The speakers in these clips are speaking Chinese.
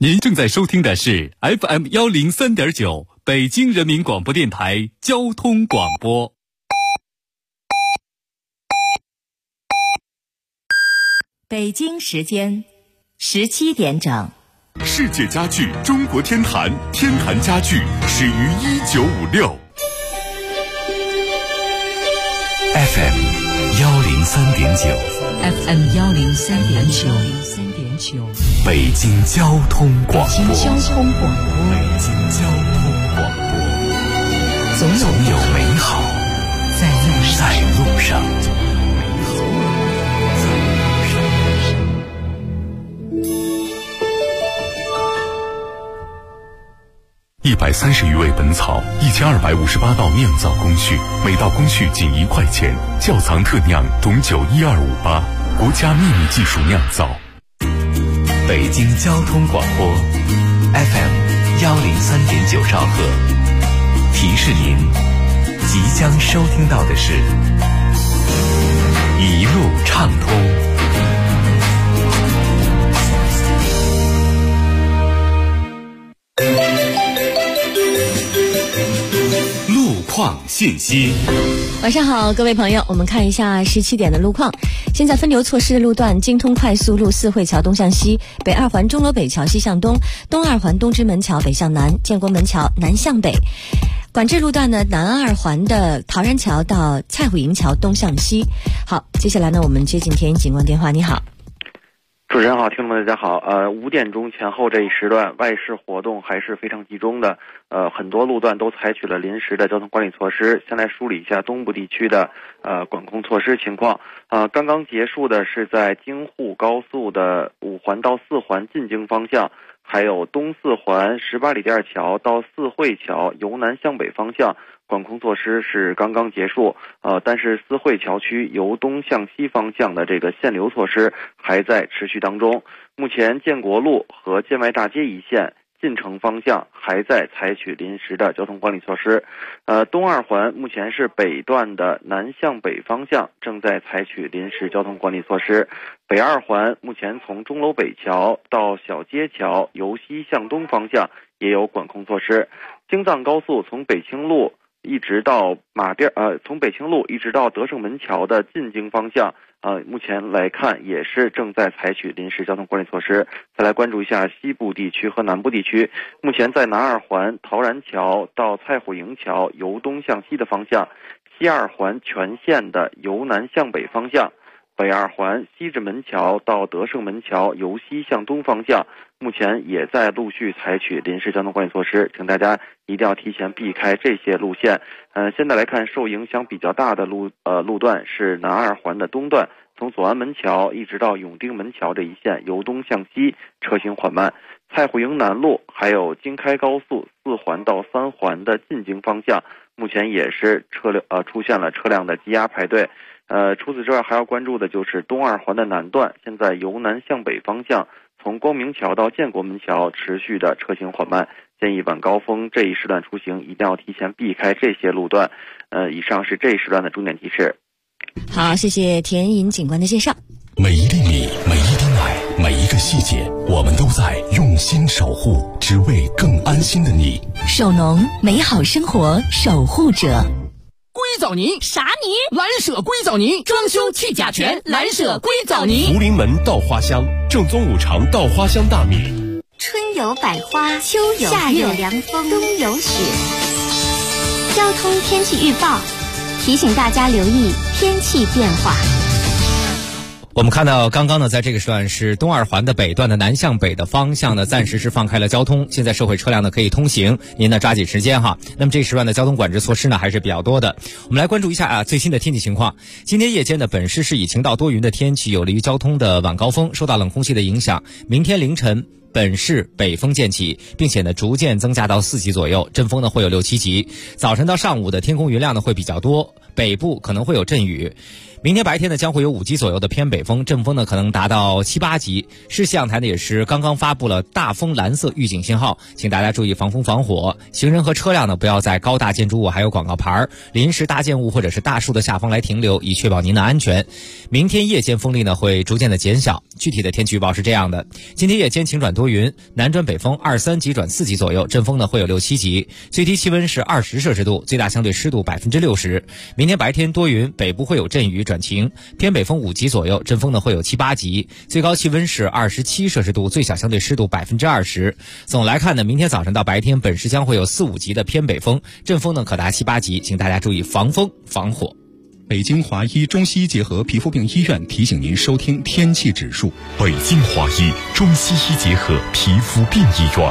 您正在收听的是 FM103.9北京人民广播电台交通广播。 北京时间17点整。 世界家具中国天坛，天坛家具始于1956。 FM 103.9， 北京交通广播，总有美好在路上。130余味本草，1258道酿造工序，每道工序仅1块钱。窖藏特酿董酒12588，国家秘密技术酿造。 北京交通广播 FM 103.9兆赫，提示您即将收听到的是一路畅通。 况信息。 晚上好，各位朋友，我们看一下17点的路况。现在分流措施的路段：京通快速路四惠桥东向西，北二环钟楼北桥西向东，东二环东直门桥北向南，建国门桥南向北。管制路段呢，南二环的陶然桥到蔡虎营桥东向西。好，接下来呢，我们接进天音警官电话。你好。 主持人好，听众们大家好。5点钟前后这一时段，外事活动还是非常集中的。很多路段都采取了临时的交通管理措施。先来梳理一下东部地区的管控措施情况。刚刚结束的是在京沪高速的5环到4环进京方向，还有东4环18里店桥到四惠桥由南向北方向。管控措施是刚刚结束，但是四惠桥区由东向西方向的这个限流措施还在持续当中。目前建国路和建外大街一线进城方向还在采取临时的交通管理措施。东二环目前是北段的南向北方向正在采取临时交通管理措施。北二环目前从钟楼北桥到小街桥由西向东方向也有管控措施。京藏高速从北清路一直到从北清路一直到德胜门桥的进京方向，目前来看也是正在采取临时交通管理措施。再来关注一下西部地区和南部地区，目前在南二环陶然桥到蔡虎营桥由东向西的方向，西二环全线的由南向北方向，北二环西直门桥到德胜门桥由西向东方向，目前也在陆续采取临时交通管理措施，请大家一定要提前避开这些路线。现在来看，受影响比较大的路段是南二环的东段，从左安门桥一直到永定门桥这一线由东向西车行缓慢。蔡虎营南路还有京开高速4环到3环的进京方向，目前也是出现了车辆的积压排队。除此之外还要关注的就是东二环的南段，现在由南向北方向从光明桥到建国门桥持续的车行缓慢，建议晚高峰这一时段出行一定要提前避开这些路段。以上是这一时段的重点提示。 好，谢谢田银警官的介绍。 每一粒米，每一滴奶，每一个细节，我们都在用心守护，只为更安心的你。 守农，美好生活守护者。 硅藻泥啥泥？ 蓝舍硅藻泥，装修去甲醛，蓝舍硅藻泥。 福临门稻花香，正宗五常稻花香大米。 春有百花，秋有夏有凉风，冬有雪。交通天气预报提醒大家留意天气变化。 我们看到刚刚呢，在这个时段是东二环的北段的南向北的方向呢，暂时是放开了交通，现在社会车辆呢可以通行，您呢抓紧时间哈。那么这时段的交通管制措施呢还是比较多的。我们来关注一下最新的天气情况。今天夜间的本市是以晴到多云的天气，有利于交通的晚高峰。受到冷空气的影响，明天凌晨本市北风渐起，并且呢逐渐增加到4级左右，阵风呢会有6、7级。早晨到上午的天空云量呢会比较多，北部可能会有阵雨。明天白天呢将会有5级左右的偏北风，阵风呢可能达到7、8级。市气象台呢也是刚刚发布了大风蓝色预警信号，请大家注意防风防火。行人和车辆呢不要在高大建筑物还有广告牌、临时搭建物或者是大树的下方来停留，以确保您的安全。明天夜间风力呢会逐渐的减小， 具体的天气预报是这样的：今天夜间晴转多云，南转北风2、3级转4级左右，阵风呢会有6、7级，最低气温是20摄氏度，最大相对湿度60%。明天白天多云，北部会有阵雨转晴，偏北风5级左右，阵风呢会有7、8级，最高气温是27摄氏度，最小相对湿度20%。总来看呢，明天早上到白天本市将会有4、5级的偏北风，阵风呢可达7、8级，请大家注意防风防火。 北京华医中西医结合皮肤病医院提醒您收听天气指数。 北京华医中西医结合皮肤病医院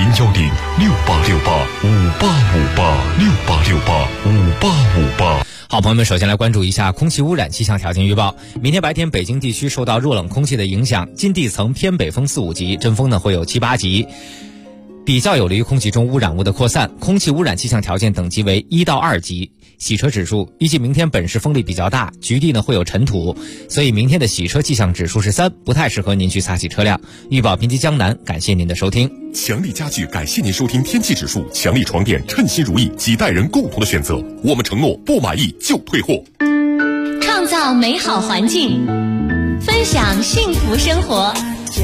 ，010-6868-5858，6868-5858。 好，朋友们，首先来关注一下空气污染气象条件预报。明天白天北京地区受到弱冷空气的影响，近地层偏北风4、5级，阵风呢会有7、8级，比较有利于空气中污染物的扩散，空气污染气象条件等级为1到2级。洗车指数，预计明天本市风力比较大，局地呢会有尘土，所以明天的洗车气象指数是3，不太适合您去擦洗车辆。预报评级江南，感谢您的收听。 强力家具感谢您收听天气指数。强力床垫，称心如意，几代人共同的选择。我们承诺不满意就退货。 创造美好环境，分享幸福生活。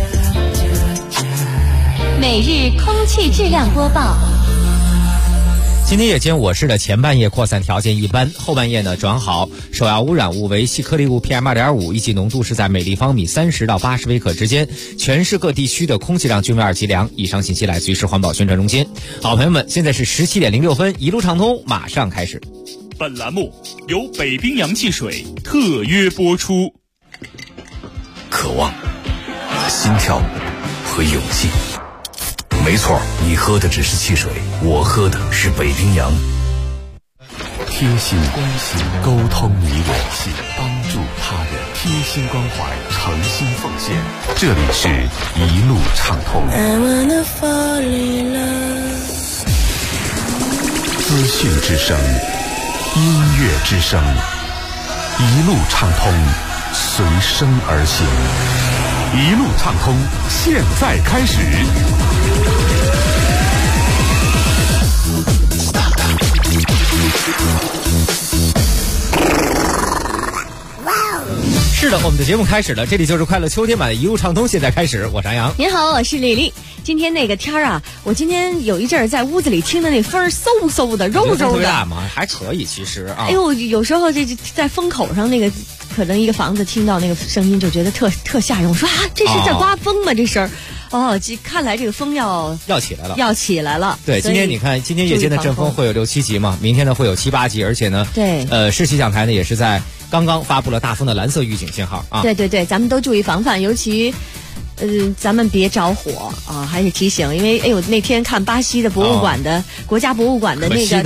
每日空气质量播报。 今天夜间我市的前半夜扩散条件一般，后半夜呢转好，首要污染物为细颗粒物 PM2.5， 一级浓度是在每立方米30到80微克之间，全市各地区的空气量均为2级良。以上信息来自于市环保宣传中心。好，朋友们，现在是17点06分，一路畅通马上开始。 本栏目由北冰洋汽水特约播出。 渴望、心跳和勇气。没错，你喝的只是汽水，我喝的是北冰洋。 贴心关心，沟通你我，帮助他人，贴心关怀，诚心奉献。这里是一路畅通。资讯之声，音乐之声，一路畅通，随声而行。一路畅通，现在开始。 是的，我们的节目开始了，这里就是快乐秋天版的一路畅通，现在开始，我是安阳。 您好，我是丽丽。今天那个天儿啊，我今天有一阵儿在屋子里听的那风儿嗖嗖的，肉肉的。 大吗？还可以，其实啊。 哎呦，有时候这在风口上那个，可能一个房子听到那个声音就觉得特吓人。我说啊，这是在刮风吗？这声儿。哦，看来这个风要起来了，要起来了。 对，今天你看，今天夜间的阵风会有6、7级嘛，明天呢会有7、8级，而且呢， 对， 市气象台呢也是在刚刚发布了大风的蓝色预警信号啊。 对对对，咱们都注意防范，尤其。咱们别着火啊！还是提醒，因为那天看巴西的博物馆的、国家博物馆的那个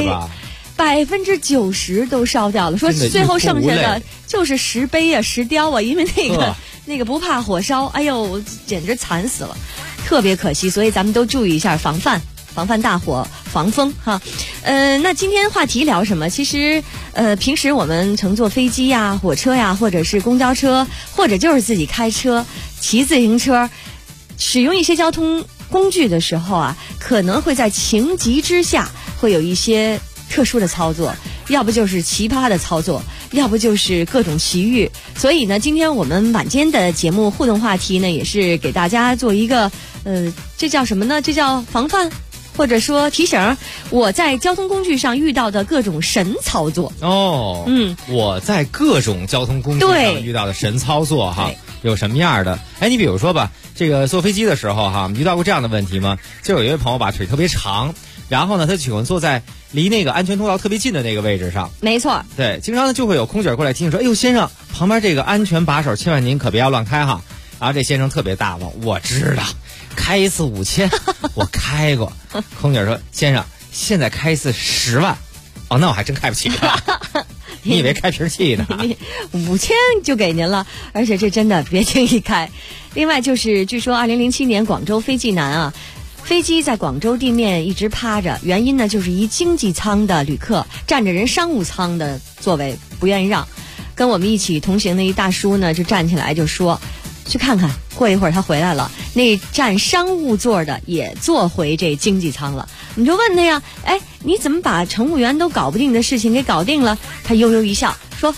90%都烧掉了，说最后剩下的就是石碑啊、石雕啊，因为那个不怕火烧，哎呦，简直惨死了，特别可惜。所以咱们都注意一下防范大火，防风哈。那今天话题聊什么？其实平时我们乘坐飞机呀、火车呀，或者是公交车，或者就是自己开车、骑自行车，使用一些交通工具的时候啊，可能会在情急之下会有一些特殊的操作，要不就是奇葩的操作，要不就是各种奇遇。所以呢，今天我们晚间的节目互动话题呢，也是给大家做一个这叫什么呢？这叫防范。或者说提醒我在交通工具上遇到的各种神操作哦，我在各种交通工具上遇到的神操作哈，有什么样的？哎，你比如说吧，这个坐飞机的时候哈，遇到过这样的问题吗？就有一位朋友吧，腿特别长，然后呢，他喜欢坐在离那个安全通道特别近的那个位置上。 没错， 对，经常呢就会有空姐过来提醒说：“哎呦，先生，旁边这个安全把手千万您可别要乱开哈。”然后这先生特别大方，我知道。开一次5000，我开过。空姐说：“先生，现在开一次10万。”哦，那我还真开不起了。你以为开瓶器呢 ？5000就给您了，而且这真的别轻易开。另外就是，据说2007年广州飞济南啊，飞机在广州地面一直趴着，原因呢就是一经济舱的旅客占着人商务舱的座位不愿意让，跟我们一起同行的一大叔呢就站起来就说。去看看，过一会儿他回来了，那占商务座的也坐回这经济舱了。你就问他呀，哎，你怎么把乘务员都搞不定的事情给搞定了？他悠悠一笑说，哎，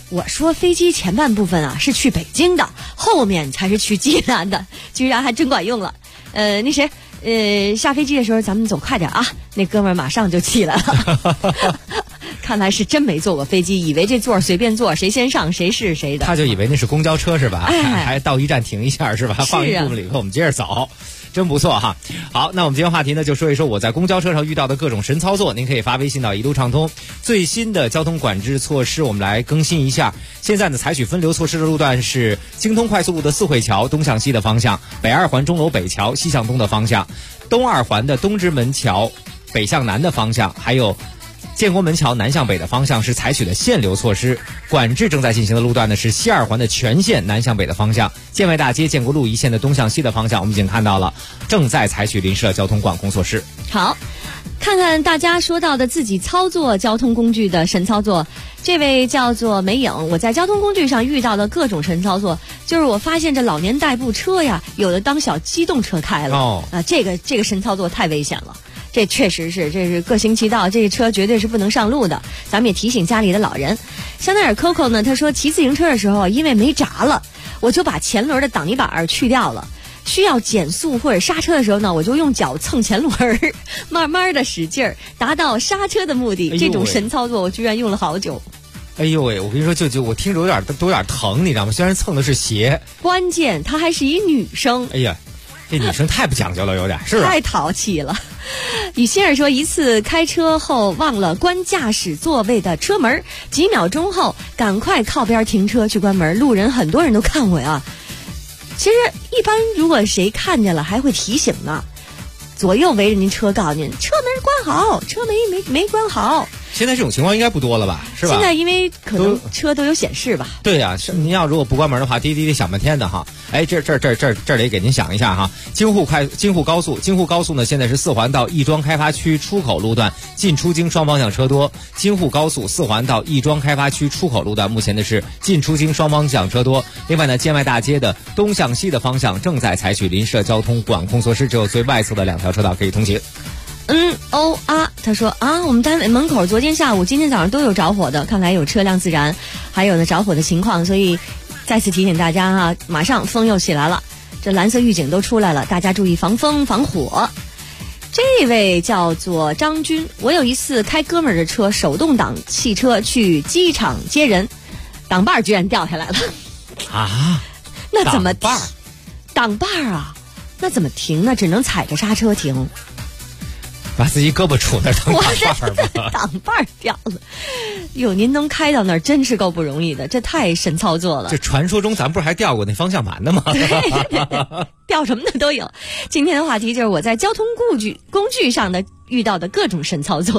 我说飞机前半部分啊是去北京的，后面才是去济南的，居然还真管用了。那谁，下飞机的时候咱们走快点啊！那哥们儿马上就起来了。看来是真没坐过飞机，以为这座随便坐，谁先上谁是谁的。 他就以为那是公交车是吧？还到一站停一下是吧？放一部分旅客，我们接着走。真不错哈。好，那我们今天话题呢就说一说我在公交车上遇到的各种神操作。您可以发微信到一路畅通，最新的交通管制措施我们来更新一下。现在呢采取分流措施的路段是京通快速路的四惠桥东向西的方向，北二环钟楼北桥西向东的方向，东二环的东直门桥北向南的方向，还有建国门桥南向北的方向是采取的限流措施。管制正在进行的路段呢是西二环的全线南向北的方向，建外大街建国路一线的东向西的方向，我们已经看到了，正在采取临时的交通管控措施。 好，看看大家说到的自己操作交通工具的神操作。这位叫做梅影，我在交通工具上遇到的各种神操作，就是我发现这老年代步车呀，有的当小机动车开了。这个神操作太危险了。这确实是，这是各行其道，这个车绝对是不能上路的。咱们也提醒家里的老人。香奈儿 Coco 呢，他说骑自行车的时候，因为没闸了，我就把前轮的挡泥板去掉了。需要减速或者刹车的时候呢，我就用脚蹭前轮，慢慢的使劲儿，达到刹车的目的。这种神操作我居然用了好久。 哎呦喂，我跟你说，就我听着有点疼，你知道吗？虽然蹭的是鞋， 关键她还是一女生。 哎呀，这女生太不讲究了，有点是吧？ 太淘气了。雨欣儿说，一次开车后忘了关驾驶座位的车门，几秒钟后赶快靠边停车去关门，路人很多人都看我呀。其实一般如果谁看见了还会提醒呢，左右围着您车告诉您车门关好，车门没关好。 现在这种情况应该不多了吧，是吧？ 现在因为可能车都有显示吧。 对呀，您要如果不关门的话，滴滴想半天的哈。哎，这里给您想一下哈。京沪高速呢，现在是4环到亦庄开发区出口路段进出京双方向车多。京沪高速4环到亦庄开发区出口路段目前呢是进出京双方向车多。另外呢，建外大街的东向西的方向正在采取临时交通管控措施，只有最外侧的2条车道可以通行。他说啊，我们单位门口昨天下午、今天早上都有着火的，看来有车辆自燃，还有呢着火的情况，所以再次提醒大家啊，马上风又起来了，这蓝色预警都出来了，大家注意防风防火。这位叫做张军，我有一次开哥们儿的车，手动挡汽车去机场接人，挡把居然掉下来了啊！ 那怎么挡把啊？那怎么停呢？只能踩着刹车停。 把自己胳膊杵那当挡把吧， 挡把掉了。哟，您能开到那儿真是够不容易的，这太神操作了。 这传说中咱不是还掉过那方向盘的吗？ 掉什么的都有。今天的话题就是我在交通工具上的遇到的各种神操作。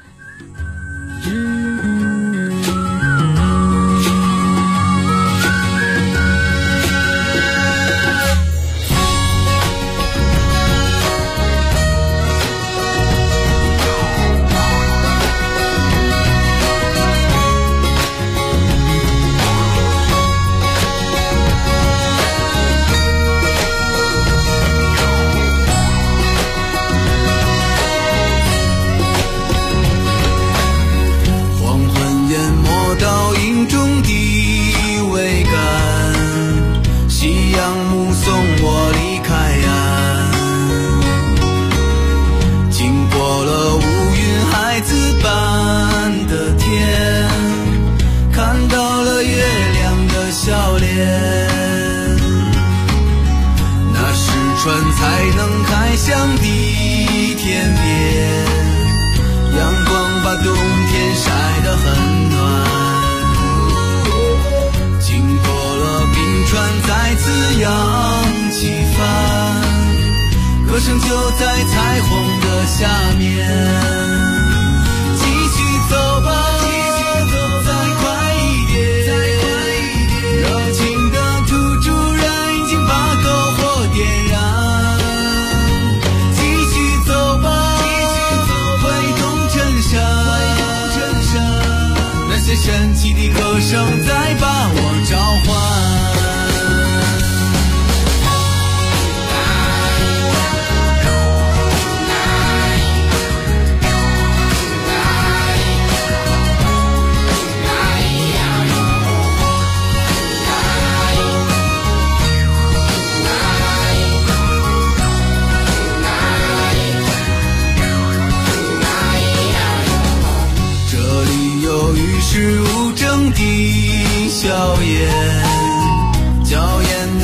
神奇的歌声在把我召唤。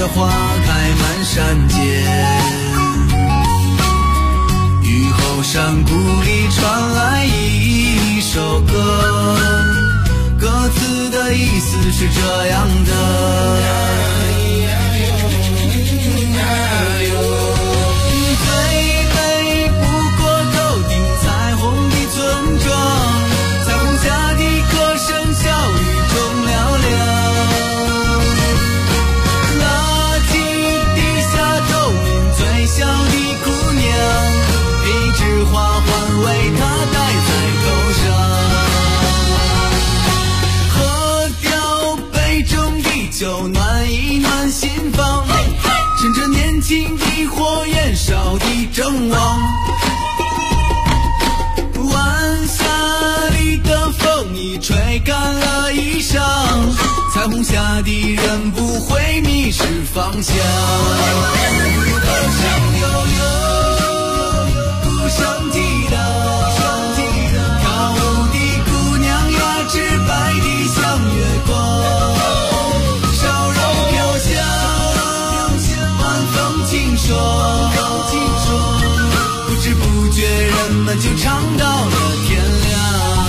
花开满山间，雨后山谷里传来一首歌，歌词的意思是这样的，就暖一暖心房，趁着年轻的火焰烧的正旺，晚霞里的风已吹干了衣裳，彩虹下的人不会迷失方向，歌声悠悠，鼓声激荡，跳舞的姑娘呀，直白的像月光，不知不觉人们就唱到了天亮。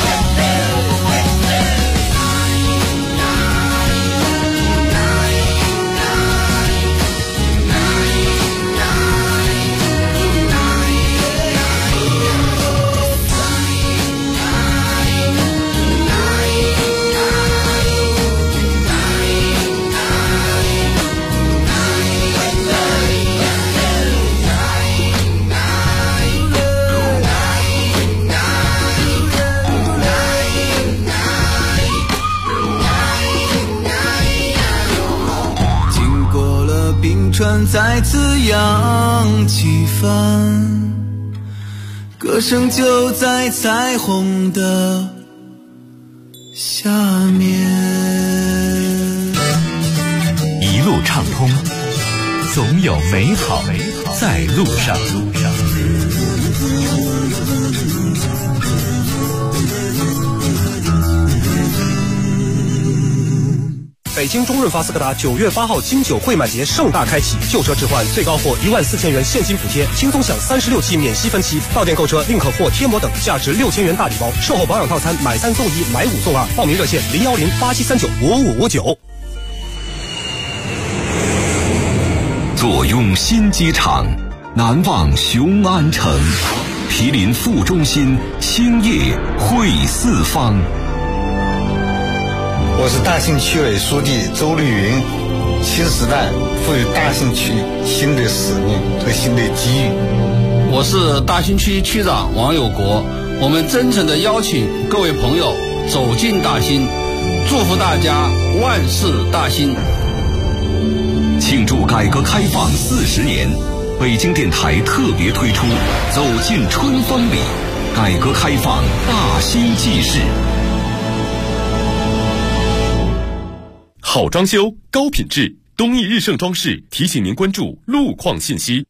船再次扬起帆，歌声就在彩虹的下面。 一路畅通，总有美好在路上。 北京中润发斯柯达9月8号金九会满节盛大开启，旧车置换最高获14000元现金补贴，轻松享36期免息分期，到店购车另可获贴膜等价值6000元大礼包，售后保养套餐买3送1买5送2，报名热线01087395559。 坐拥新机场，难忘雄安城，毗邻副中心，兴业汇四方。 我是大兴区委书记周绿云，新时代赋予大兴区新的使命和新的机遇。 我是大兴区区长王有国，我们真诚地邀请各位朋友走进大兴，祝福大家万事大兴。 庆祝改革开放40年，北京电台特别推出走进春风里，改革开放大兴纪事。 好装修，高品质，东义日盛装饰提醒您关注路况信息。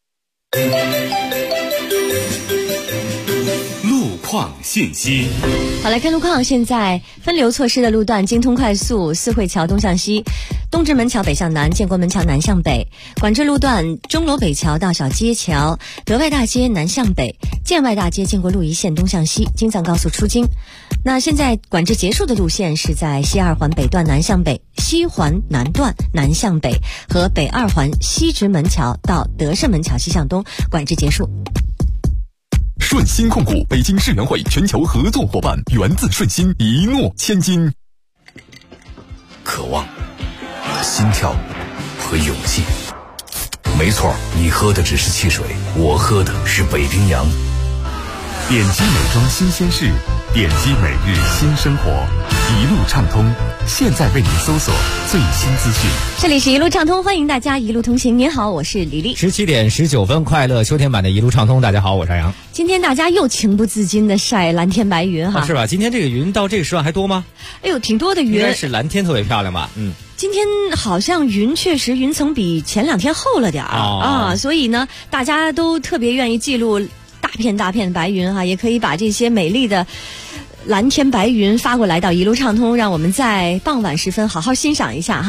路况信息。 好，来看路况。现在分流措施的路段：京通快速四惠桥东向西，东直门桥北向南，建国门桥南向北；管制路段：钟楼北桥到小街桥，德外大街南向北，建外大街建国路一线东向西，京藏高速出京。那现在管制结束的路线是在西二环北段南向北、西环南段南向北和北二环西直门桥到德胜门桥西向东，管制结束。 顺鑫控股北京世园会全球合作伙伴，源自顺鑫，一诺千金。 渴望、心跳和勇气。没错，你喝的只是汽水，我喝的是北冰洋。 点击美妆新鲜事，点击每日新生活，一路畅通。现在为您搜索最新资讯。 这里是一路畅通，欢迎大家一路同行。您好，我是李丽。 17点19分，快乐秋天版的一路畅通。大家好，我是杨。 今天大家又情不自禁的晒蓝天白云哈、 是吧？今天这个云到这个时段还多吗？ 哎呦，挺多的云。 应该是蓝天特别漂亮吧？ 今天好像云确实云层比前2天厚了点啊，所以呢，大家都特别愿意记录大片大片的白云哈，也可以把这些美丽的蓝天白云发过来到一路畅通，让我们在傍晚时分好好欣赏一下哈。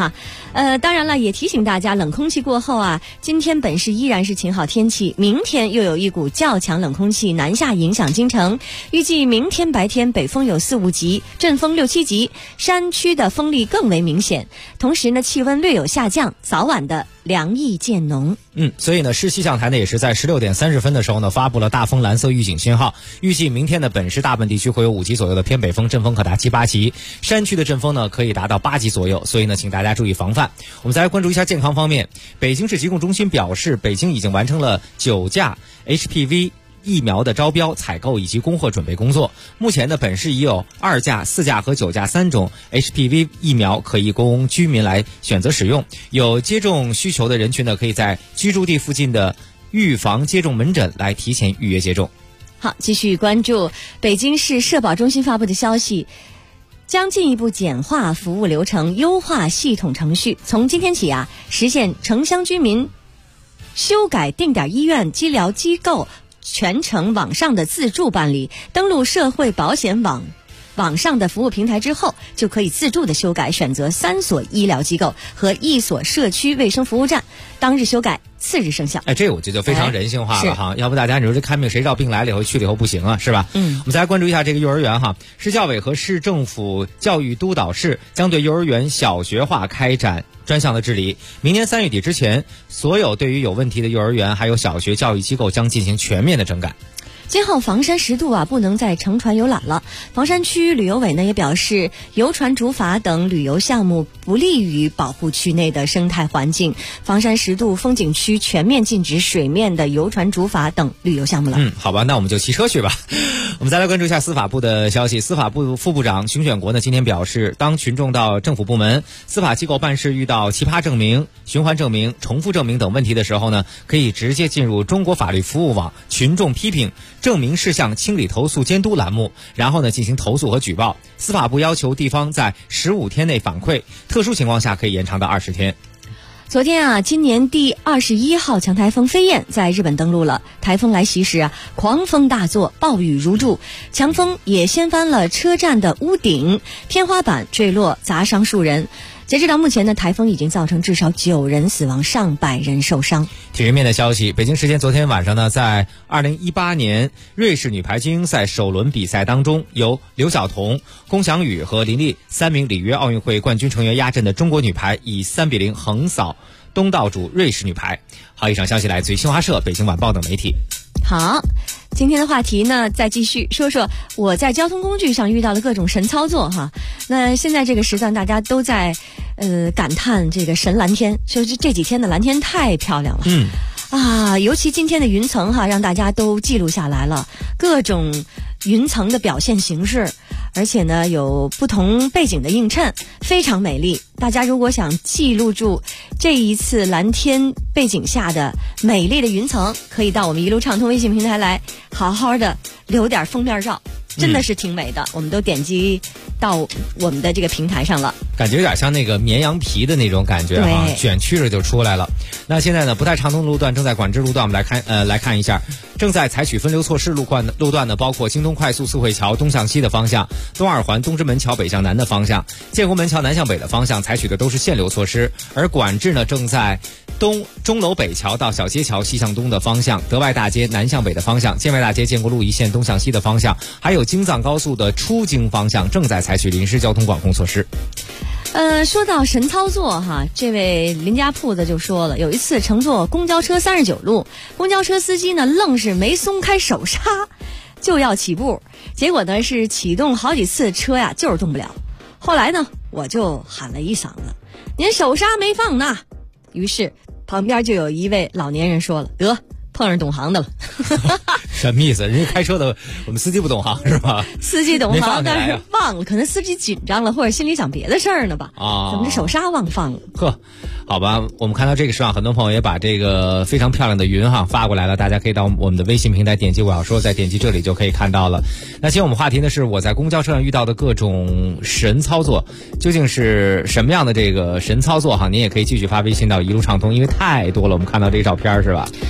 当然了，也提醒大家，冷空气过后啊，今天本市依然是晴好天气，明天又有一股较强冷空气南下影响京城，预计明天白天北风有4、5级，阵风6、7级，山区的风力更为明显，同时呢，气温略有下降，早晚的凉意渐浓。 所以呢，市气象台呢也是在16点30分的时候呢，发布了大风蓝色预警信号，预计明天的本市大部分地区会有5级左右的偏北风，阵风可达7、8级，山区的阵风呢可以达到8级左右，所以呢，请大家注意防范。我们再来关注一下健康方面，北京市疾控中心表示，北京已经完成了9价 HPV疫苗的招标、采购以及供货准备工作。目前呢，本市已有2价、4价和9价3种 HPV 疫苗可以供居民来选择使用。有接种需求的人群呢，可以在居住地附近的预防接种门诊来提前预约接种。 好，继续关注北京市社保中心发布的消息，将进一步简化服务流程，优化系统程序。从今天起啊，实现城乡居民修改定点医院医疗机构全程网上的自助办理，登录社会保险网上的服务平台之后，就可以自助的修改，选择3所医疗机构和1所社区卫生服务站，当日修改，次日生效。 这个我觉得就非常人性化了哈。要不大家你说这看病谁知道病来了以后去了以后不行啊，是吧？我们再来关注一下这个幼儿园哈，市教委和市政府教育督导室将对幼儿园小学化开展专项的治理，明年3月底之前，所有对于有问题的幼儿园还有小学教育机构将进行全面的整改。 今后房山10渡啊不能再乘船游览了。房山区旅游委呢也表示，游船竹筏等旅游项目不利于保护区内的生态环境。房山10渡风景区全面禁止水面的游船竹筏等旅游项目了。 好吧，那我们就骑车去吧。我们再来关注一下司法部的消息。司法部副部长熊选国呢今天表示，当群众到政府部门、司法机构办事遇到奇葩证明、循环证明、重复证明等问题的时候呢，可以直接进入中国法律服务网群众批评证明事项清理投诉监督栏目，然后呢进行投诉和举报。司法部要求地方在15天内反馈，特殊情况下可以延长到20天。 昨天啊，今年第21号强台风飞燕在日本登陆了。台风来袭时啊，狂风大作，暴雨如注，强风也掀翻了车站的屋顶，天花板坠落，砸伤数人。截止到目前呢，台风已经造成至少9人死亡，上百人受伤。 体育面的消息，北京时间昨天晚上呢，在2018年瑞士女排精英赛首轮比赛当中，由刘晓彤、龚翔宇和林丽3名里约奥运会冠军成员压阵的中国女排以3-0横扫东道主瑞士女排。好，以上消息来自于新华社、北京晚报等媒体。 好，今天的话题呢，再继续说说我在交通工具上遇到了各种神操作哈。那现在这个时段，大家都在感叹这个神蓝天，就是这几天的蓝天太漂亮了。尤其今天的云层哈，让大家都记录下来了各种云层的表现形式，而且呢有不同背景的映衬，非常美丽。大家如果想记录住这一次蓝天背景下的美丽的云层，可以到我们一路畅通微信平台来好好的留点封面照，真的是挺美的。我们都点击到我们的这个平台上了， 感觉有点像那个绵羊皮的那种感觉哈，卷曲着就出来了。那现在呢，不太畅通路段正在管制路段，我们来看一下，正在采取分流措施路段呢，包括京东快速四惠桥东向西的方向、东二环东直门桥北向南的方向、建国门桥南向北的方向，采取的都是限流措施。而管制呢，正在钟楼北桥到小街桥西向东的方向、德外大街南向北的方向、建外大街建国路一线东向西的方向，还有京藏高速的出京方向，正在采取临时交通管控措施。 说到神操作哈，这位邻家铺子就说了，有一次乘坐公交车39路，公交车司机呢愣是没松开手刹就要起步，结果呢是启动好几次车呀就是动不了。后来呢我就喊了一嗓子，您手刹没放呢。于是旁边就有一位老年人说了，得碰上懂行的了。 什么意思？人家开车的，我们司机不懂行是吧？ 司机懂行，但是忘了，可能司机紧张了，或者心里想别的事儿呢吧？怎么这手刹忘放了？ 好吧，我们看到这个时候，很多朋友也把这个非常漂亮的云哈发过来了，大家可以到我们的微信平台点击我要说，再点击这里就可以看到了。那今天我们话题呢是我在公交车上遇到的各种神操作，究竟是什么样的这个神操作哈？您也可以继续发微信到一路畅通，因为太多了，我们看到这个照片是吧？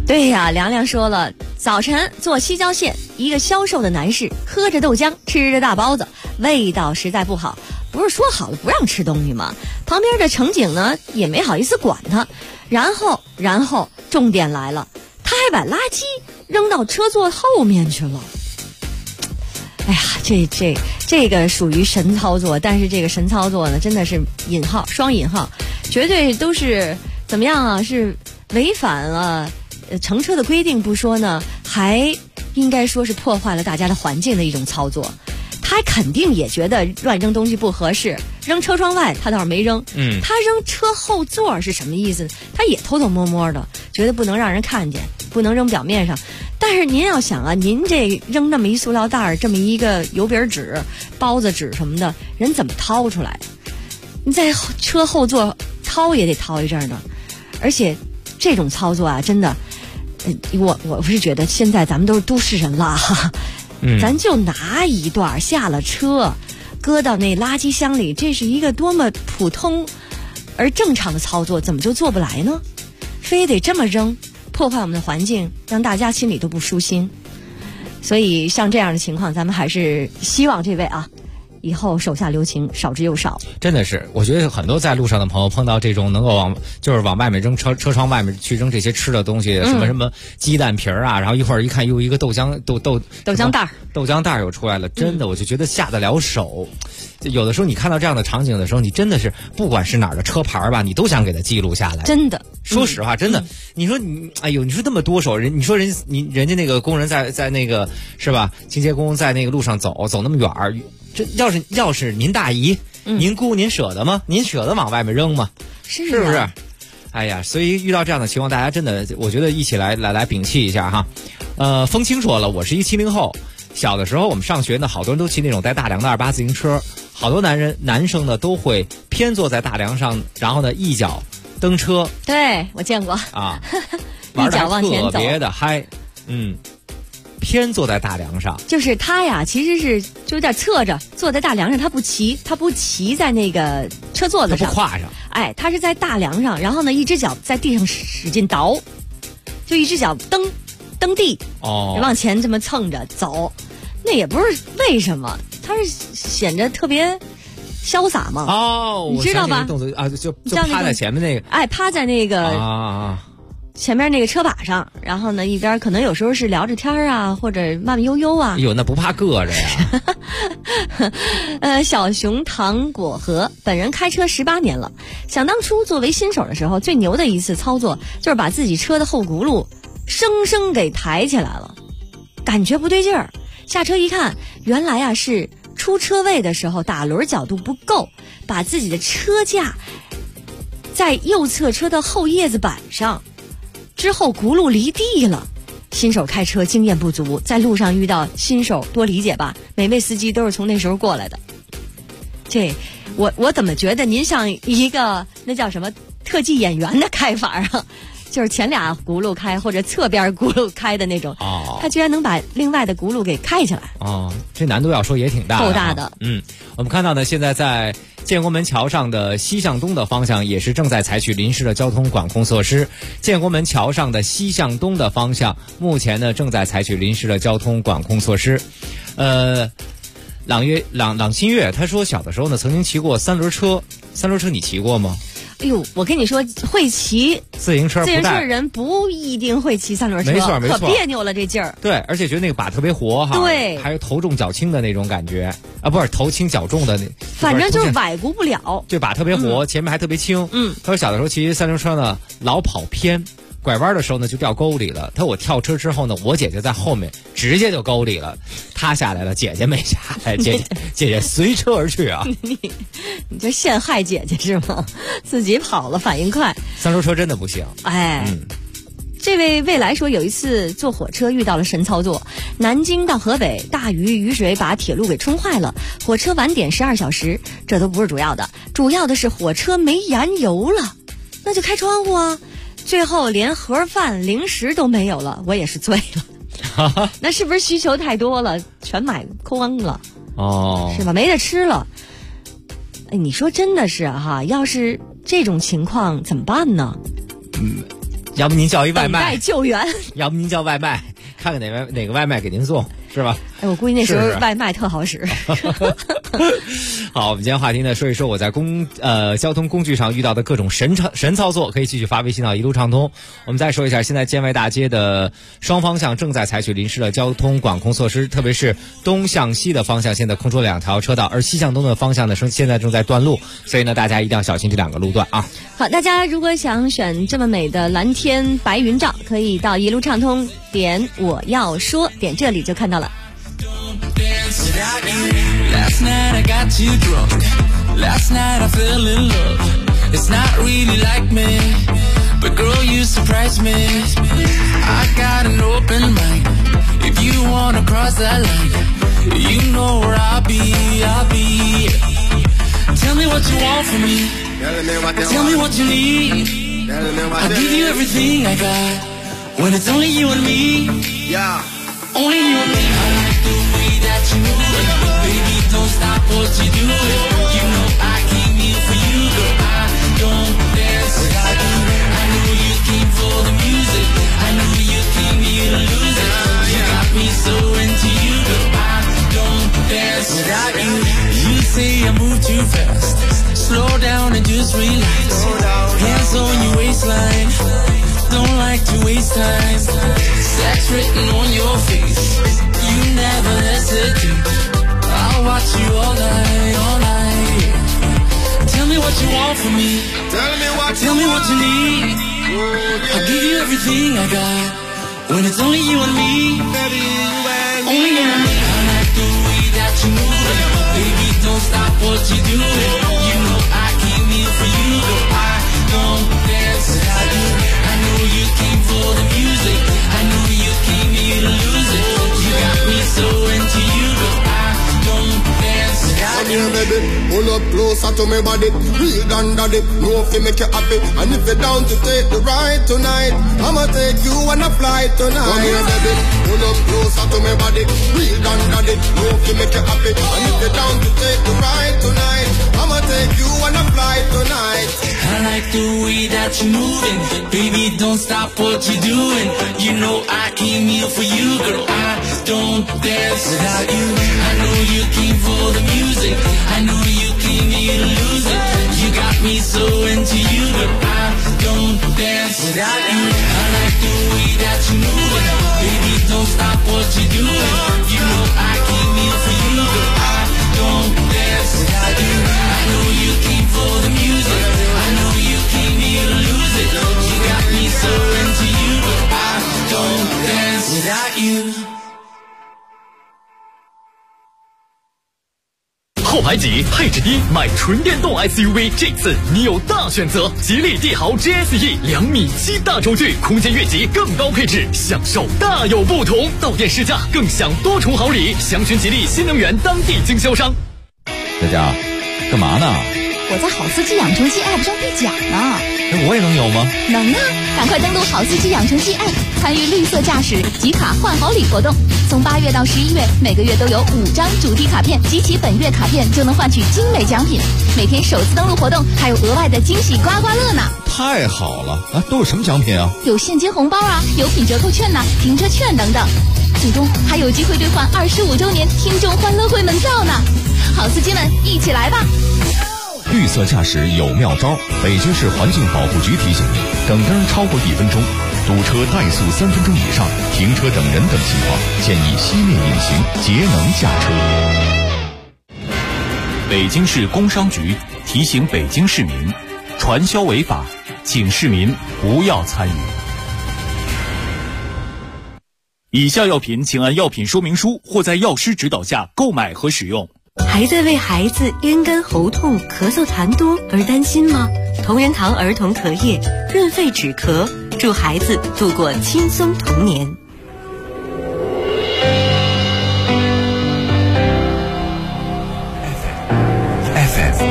对呀，凉凉说了，早晨坐西郊县，一个消瘦的男士喝着豆浆，吃着大包子，味道实在不好。不是说好了不让吃东西吗？旁边的乘警呢也没好意思管他。然后重点来了，他还把垃圾扔到车座后面去了。哎呀，这个属于神操作，但是这个神操作呢，真的是双引号，绝对都是怎么样啊？是违反了乘车的规定不说呢，还应该说是破坏了大家的环境的一种操作。他肯定也觉得乱扔东西不合适，扔车窗外他倒是没扔，他扔车后座是什么意思？他也偷偷摸摸的，觉得不能让人看见，不能扔表面上。但是您要想啊，您这扔那么一塑料袋，这么一个油饼纸、包子纸什么的，人怎么掏出来？你在车后座掏也得掏一阵呢。而且这种操作啊，真的，我是觉得现在咱们都是都市人了哈。咱就拿一段下了车，搁到那垃圾箱里，这是一个多么普通而正常的操作，怎么就做不来呢？非得这么扔，破坏我们的环境，让大家心里都不舒心。所以像这样的情况，咱们还是希望这位啊，以后手下留情，少之又少。 真的是，我觉得很多在路上的朋友碰到这种能够往外面扔车窗外面去扔这些吃的东西，什么鸡蛋皮啊，然后一会儿一看又一个豆浆袋又出来了，真的我就觉得下得了手。有的时候你看到这样的场景的时候，你真的是不管是哪儿的车牌吧，你都想给它记录下来。真的，说实话，真的，你说你说那么多手人，你说人家那个工人在那个是吧，清洁工在那个路上走那么远儿。这要是您大姨、您姑，您舍得吗？您舍得往外面扔吗？是不是？哎呀，所以遇到这样的情况，大家真的，我觉得一起来摒弃一下哈。风清说了，我是70后，小的时候我们上学呢，好多人都骑那种带大梁的28自行车，好多男生呢都会偏坐在大梁上，然后呢一脚蹬车。对，我见过啊，一脚往前走，特别的嗨，偏坐在大梁上，就是他呀，其实是就有点侧着坐在大梁上，他不骑在那个车座子上，他不跨上，他是在大梁上，然后呢，一只脚在地上使劲倒，就一只脚蹬地，往前这么蹭着走，那也不是为什么，他是显得特别潇洒嘛。你知道吧？动作啊，就趴在前面那个，趴在那个前面那个车把上，然后呢一边可能有时候是聊着天啊，或者慢慢悠悠啊。哟，那不怕硌着呀？小熊糖果盒，本人开车18年了，想当初作为新手的时候，最牛的一次操作就是把自己车的后轱辘生生给抬起来了，感觉不对劲儿，下车一看，原来啊是出车位的时候打轮角度不够，把自己的车架在右侧车的后叶子板上。之后轱辘离地了，新手开车经验不足，在路上遇到新手多理解吧，每位司机都是从那时候过来的。我怎么觉得您像一个那叫什么特技演员的开法啊？就是前俩轱辘开或者侧边轱辘开的那种，他居然能把另外的轱辘给开起来。这难度要说也挺大的，够大的。我们看到呢，现在在建国门桥上的西向东的方向也是正在采取临时的交通管控措施。建国门桥上的西向东的方向，目前呢正在采取临时的交通管控措施。朗新月他说，小的时候呢曾经骑过三轮车，你骑过吗？哎呦，我跟你说，会骑自行车人不一定会骑三轮车，没错，可别扭了这劲儿。对，而且觉得那个把特别活哈，对，还有头重脚轻的那种感觉啊，不是头轻脚重的那，反正就是崴咕不了，就把特别活，前面还特别轻。他说小的时候骑三轮车呢，老跑偏。拐弯的时候呢，就掉沟里了。他说我跳车之后呢，我姐姐在后面直接就沟里了，他下来了，姐姐没下来，姐姐随车而去啊！你这陷害姐姐是吗？自己跑了，反应快。三轮车真的不行。这位未来说，有一次坐火车遇到了神操作，南京到河北，大雨水把铁路给冲坏了，火车晚点12小时。这都不是主要的，主要的是火车没燃油了，那就开窗户啊。最后连盒饭零食都没有了，我也是醉了。那是不是需求太多了，全买空了？是吧？没得吃了。你说真的是哈，要是这种情况怎么办呢？ 要不您叫一外卖， 等待救援。 要不您叫外卖，看看哪个外卖给您送，是吧？ 哎，我估计那时候是外卖特好使。 好，我们今天话题呢，说一说我在交通工具上遇到的各种神操作，可以继续发微信到一路畅通。我们再说一下，现在建外大街的双方向正在采取临时的交通管控措施，特别是东向西的方向现在空出2条车道，而西向东的方向呢现在正在断路，所以呢大家一定要小心这2个路段啊。 好，大家如果想选这么美的蓝天白云照，可以到一路畅通点我要说，点这里就看到了。 Last night I got too drunk. Last night I fell in love. It's not really like me, but girl you surprised me. I got an open mind. If you wanna cross that line, you know where I'll be. Tell me what you want from me. Tell me what you need. I'll give you everything I got. When it's only you and me. Yeah. Only you and me. I like the way that you move it. Baby, don't stop what you do. You know I came here for you, girl. I don't dance without you. I know you came for the music. I know you came here to lose it. You got me so into you, girl. I don't dance without you. You say I move too fast. Slow down and just relax. Hands on your waistline. Don't like to waste time. Sex written on your face. You never hesitate. I'll watch you all night. Tell me what you want from me. Tell me what you need. I'll give you everything I got. When it's only you and me. Only you and me. I like the way that you move it. Baby, don't stop what you do. You know I came here for you, girl. I don't dance without you. I know you came for the music. I know you came here to lose it. You got me so into you, girl. I don't dance without you. Come here, baby, pull up closer to me body. Real under it, no fi make you happy. And if you're down to take the ride tonight, I'ma take you on a flight tonight. Come here, baby, pull up closer to me body. Real under it, no fi make you happy. And if you're down to take the ride tonight, I'ma take you on a flight tonight. I like the way that you're moving. Baby, don't stop what you're doing. You know I came here for you, girl. I don't dance without you. I know you came for the music. I know you came here to lose it. You got me so into you, girl. I don't dance without you. I like the way that you're moving. Baby, don't stop what you're doing. You know I came here for you, girl. I don't dance without you. I know you came for the music. I know you came here to lose it. You got me so into you, but I don't dance without you. 后排挤，配置低，买纯电动 SUV， 这次你有大选择。吉利帝豪 GSE 2.7米大轴距，空间越级，更高配置，享受大有不同。到店试驾，更享多重好礼。详询吉利新能源当地经销商。 佳佳，干嘛呢？ 我在好司机养成系 App 上兑奖呢。 那我也能有吗？ 能啊！赶快登录好司机养成系 App， 参与绿色驾驶集卡换好礼活动。从8月到11月，每个月都有5张主题卡片，集齐本月卡片就能换取精美奖品。每天首次登录活动还有额外的惊喜刮刮乐呢！ 太好了啊！都有什么奖品啊？ 有现金红包啊，有品折扣券呐、停车券等等。最终还有机会兑换25周年听众欢乐会门票呢！好司机们，一起来吧！ 绿色驾驶有妙招，北京市环境保护局提醒您：等灯超过1分钟，堵车怠速3分钟以上，停车等人等情况，建议熄灭引擎，节能驾车。 北京市工商局提醒北京市民，传销违法，请市民不要参与。以下药品请按药品说明书或在药师指导下购买和使用。 还在为孩子咽干喉痛、咳嗽痰多而担心吗？同仁堂儿童咳液润肺止咳，助孩子度过轻松童年。 FM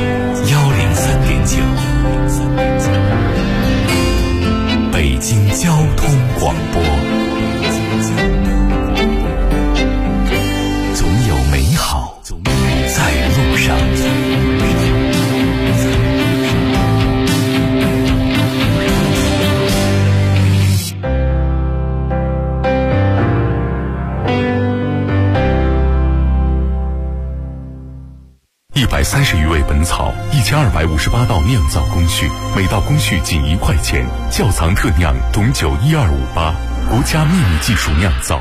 103.9，北京交通广播。总有美好在路上。 130余味本草，1258道酿造工序，每道工序仅1块钱。窖藏特酿董酒12588，国家秘密技术酿造。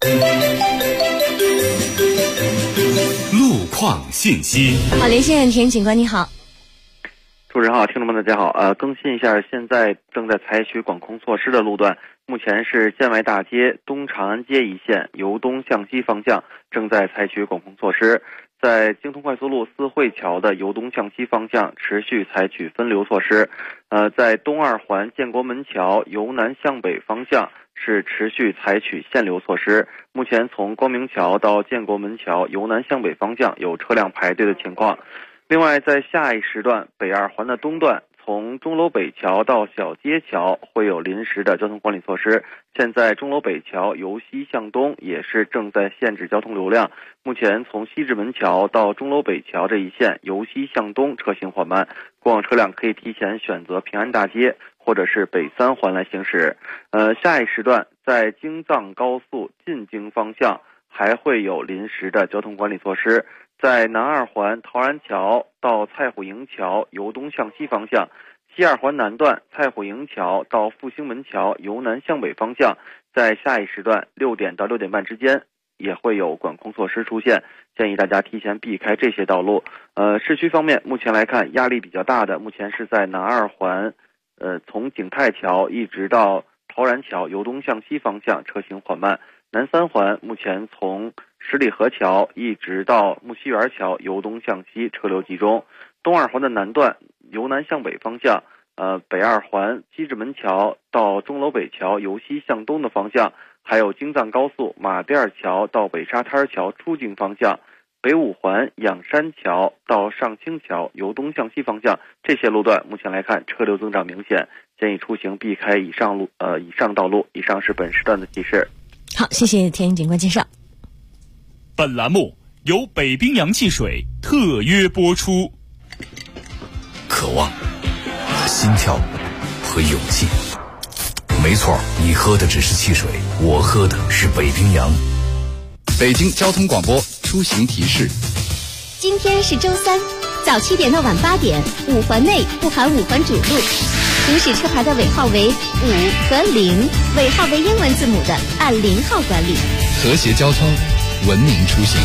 路况信息。 好，连线田警官，你好。 主持人好，听众们大家好。更新一下现在正在采取管控措施的路段，目前是建外大街东长安街一线由东向西方向正在采取管控措施，在京通快速路四惠桥的由东向西方向持续采取分流措施。在东二环建国门桥由南向北方向是持续采取限流措施，目前从光明桥到建国门桥由南向北方向有车辆排队的情况。另外，在下一时段北二环的东段，从钟楼北桥到小街桥会有临时的交通管理措施。现在钟楼北桥由西向东也是正在限制交通流量，目前从西直门桥到钟楼北桥这一线由西向东车行缓慢，过往车辆可以提前选择平安大街或者是北三环来行驶。下一时段在京藏高速进京方向还会有临时的交通管理措施。在南二环陶然桥到蔡虎营桥由东向西方向，西二环南段蔡虎营桥到复兴门桥由南向北方向，在下一时段6点到6点半之间也会有管控措施出现，建议大家提前避开这些道路。市区方面，目前来看压力比较大的，目前是在南二环，从景泰桥一直到陶然桥由东向西方向车行缓慢。南三环目前从十里河桥一直到木樨园桥由东向西车流集中。东二环的南段由南向北方向，北二环西直门桥到钟楼北桥由西向东的方向，还有京藏高速马甸桥到北沙滩桥出京方向，北五环仰山桥到上清桥由东向西方向，这些路段目前来看车流增长明显，建议出行避开以上道路。以上是本时段的提示。 好，谢谢田警官介绍。 本栏目由北冰洋汽水特约播出。 渴望、心跳和勇气。没错，你喝的只是汽水，我喝的是北冰洋。 北京交通广播出行提示： 今天是周三，早7点到晚8点，5环内不含5环主路，行驶车牌的尾号为5和0，尾号为英文字母的按0号管理。 和谐交通，文明出行。